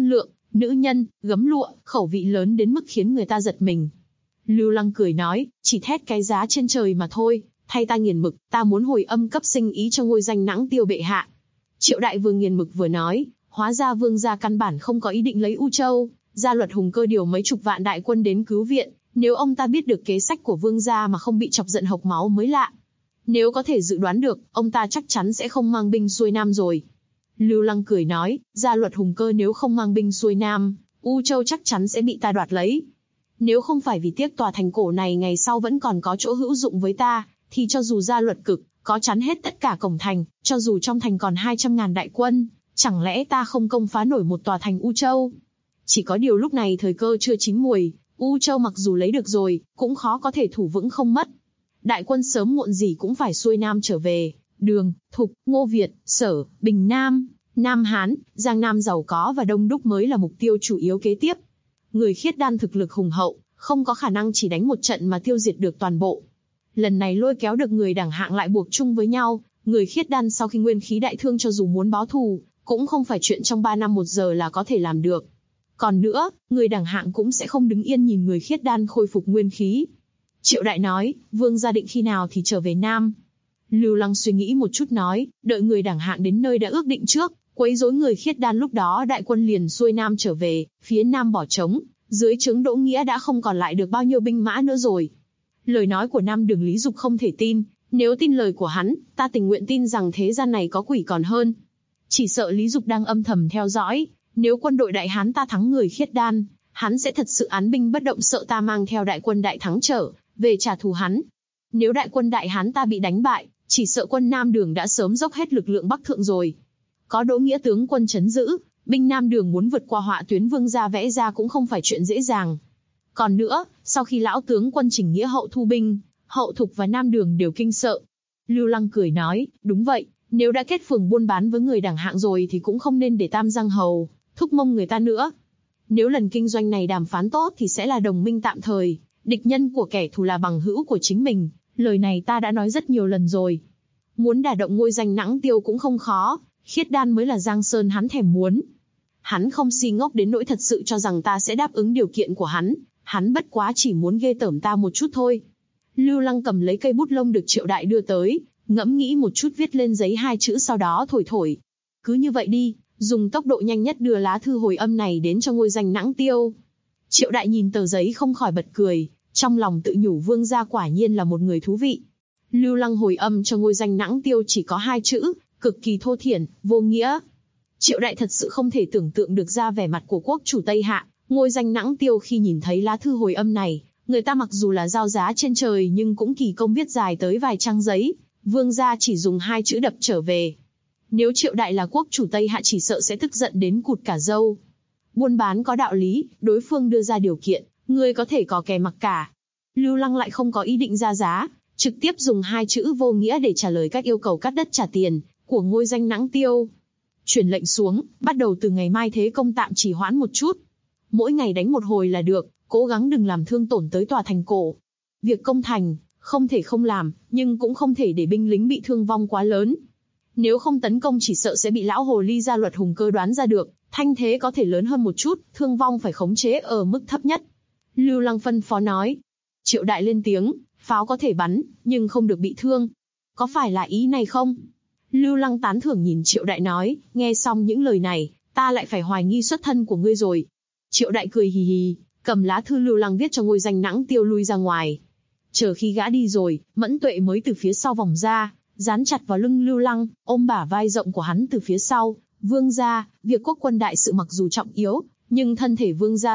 Nữ nhân, gấm lụa, khẩu vị lớn đến mức khiến người ta giật mình. Lưu Lăng cười nói, chỉ thét cái giá trên trời mà thôi, thay ta nghiền mực, ta muốn hồi âm cấp sinh ý cho ngôi danh Nãng Tiêu bệ hạ. Triệu Đại vừa nghiền mực vừa nói, hóa ra vương gia căn bản không có ý định lấy U Châu, Gia Luật Hùng Cơ điều mấy chục vạn đại quân đến cứu viện, nếu ông ta biết được kế sách của vương gia mà không bị chọc giận hộc máu mới lạ. Nếu có thể dự đoán được, ông ta chắc chắn sẽ không mang binh xuôi nam rồi. Lưu Lăng cười nói, Gia Luật Hùng Cơ nếu không mang binh xuôi nam, U Châu chắc chắn sẽ bị ta đoạt lấy. Nếu không phải vì tiếc tòa thành cổ này ngày sau vẫn còn có chỗ hữu dụng với ta, thì cho dù Gia Luật Cực có chắn hết tất cả cổng thành, cho dù trong thành còn 200.000 đại quân, chẳng lẽ ta không công phá nổi một tòa thành U Châu? Chỉ có điều lúc này thời cơ chưa chín muồi, U Châu mặc dù lấy được rồi, cũng khó có thể thủ vững không mất. Đại quân sớm muộn gì cũng phải xuôi nam trở về. Đường, Thục, Ngô Việt, Sở, Bình Nam, Nam Hán, Giang Nam giàu có và đông đúc mới là mục tiêu chủ yếu kế tiếp. Người khiết đan thực lực hùng hậu, không có khả năng chỉ đánh một trận mà tiêu diệt được toàn bộ. Lần này lôi kéo được người đẳng hạng lại buộc chung với nhau, người khiết đan sau khi nguyên khí đại thương cho dù muốn báo thù, cũng không phải chuyện trong 3 năm 1 giờ là có thể làm được. Còn nữa, người đẳng hạng cũng sẽ không đứng yên nhìn người khiết đan khôi phục nguyên khí. Triệu Đại nói, vương gia định khi nào thì trở về Nam. Lưu Lăng suy nghĩ một chút nói, đợi người đẳng hạng đến nơi đã ước định trước, quấy rối người khiết đan lúc đó đại quân liền xuôi Nam trở về, phía Nam bỏ trống, dưới trướng Đỗ Nghĩa đã không còn lại được bao nhiêu binh mã nữa rồi. Lời nói của Nam Đường Lý Dục không thể tin, nếu tin lời của hắn, ta tình nguyện tin rằng thế gian này có quỷ còn hơn. Chỉ sợ Lý Dục đang âm thầm theo dõi, nếu quân đội Đại Hán ta thắng người khiết đan, hắn sẽ thật sự án binh bất động sợ ta mang theo đại quân Đại Thắng trở về trả thù hắn. Nếu đại quân Đại Hán ta bị đánh bại, chỉ sợ quân Nam Đường đã sớm dốc hết lực lượng Bắc thượng rồi. Có Đỗ Nghĩa tướng quân trấn giữ, binh Nam Đường muốn vượt qua họa tuyến vương gia vẽ ra cũng không phải chuyện dễ dàng. Còn nữa, sau khi lão tướng quân Trình Nghĩa hậu thu binh, Hậu Thục và Nam Đường đều kinh sợ. Lưu Lăng cười nói, đúng vậy, nếu đã kết phường buôn bán với người đẳng hạng rồi thì cũng không nên để Tam Giang Hầu thúc mông người ta nữa. Nếu lần kinh doanh này đàm phán tốt thì sẽ là đồng minh tạm thời, địch nhân của kẻ thù là bằng hữu của chính mình, lời này ta đã nói rất nhiều lần rồi. Muốn đả động ngôi danh Nãng Tiêu cũng không khó, khiết đan mới là Giang Sơn hắn thèm muốn. Hắn không si ngốc đến nỗi thật sự cho rằng ta sẽ đáp ứng điều kiện của hắn bất quá chỉ muốn ghê tởm ta một chút thôi. Lưu Lăng cầm lấy cây bút lông được Triệu Đại đưa tới, ngẫm nghĩ một chút viết lên giấy 2 chữ sau đó thổi thổi. Cứ như vậy đi, dùng tốc độ nhanh nhất đưa lá thư hồi âm này đến cho ngôi danh Nãng Tiêu. Triệu Đại nhìn tờ giấy không khỏi bật cười, trong lòng tự nhủ vương gia quả nhiên là một người thú vị. Lưu Lăng hồi âm cho ngôi danh Nãng Tiêu chỉ có 2 chữ, cực kỳ thô thiển, vô nghĩa. Triệu Đại thật sự không thể tưởng tượng được ra vẻ mặt của quốc chủ Tây Hạ, ngôi danh Nãng Tiêu khi nhìn thấy lá thư hồi âm này, người ta mặc dù là giao giá trên trời nhưng cũng kỳ công viết dài tới vài trang giấy, vương gia chỉ dùng 2 chữ đập trở về. Nếu Triệu Đại là quốc chủ Tây Hạ chỉ sợ sẽ tức giận đến cụt cả râu. Buôn bán có đạo lý, đối phương đưa ra điều kiện, người có thể có kè mặc cả. Lưu Lăng lại không có ý định ra giá, trực tiếp dùng 2 chữ vô nghĩa để trả lời các yêu cầu cắt đất trả tiền của ngôi danh Nãng Tiêu. Truyền lệnh xuống, bắt đầu từ ngày mai thế công tạm chỉ hoãn một chút. Mỗi ngày đánh một hồi là được, cố gắng đừng làm thương tổn tới tòa thành cổ. Việc công thành, không thể không làm, nhưng cũng không thể để binh lính bị thương vong quá lớn. Nếu không tấn công chỉ sợ sẽ bị lão hồ ly Gia Luật Hùng Cơ đoán ra được, thanh thế có thể lớn hơn một chút, thương vong phải khống chế ở mức thấp nhất. Lưu Lăng phân phó nói. Triệu Đại lên tiếng, pháo có thể bắn, nhưng không được bị thương. Có phải là ý này không? Lưu Lăng tán thưởng nhìn Triệu Đại nói, nghe xong những lời này, ta lại phải hoài nghi xuất thân của ngươi rồi. Triệu Đại cười hì hì, cầm lá thư Lưu Lăng viết cho ngôi danh Nãng Tiêu lui ra ngoài. Chờ khi gã đi rồi, Mẫn Tuệ mới từ phía sau vòng ra, dán chặt vào lưng Lưu Lăng, ôm bả vai rộng của hắn từ phía sau. Vương gia, việc quốc quân đại sự mặc dù trọng yếu, nhưng thân thể vương gia.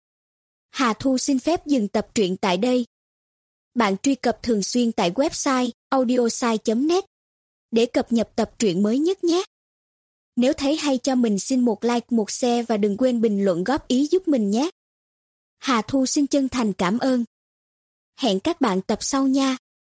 Hà Thu xin phép dừng tập truyện tại đây. Bạn truy cập thường xuyên tại website audiosai.net để cập nhật tập truyện mới nhất nhé. Nếu thấy hay cho mình xin một like, một share và đừng quên bình luận góp ý giúp mình nhé. Hà Thu xin chân thành cảm ơn. Hẹn các bạn tập sau nha.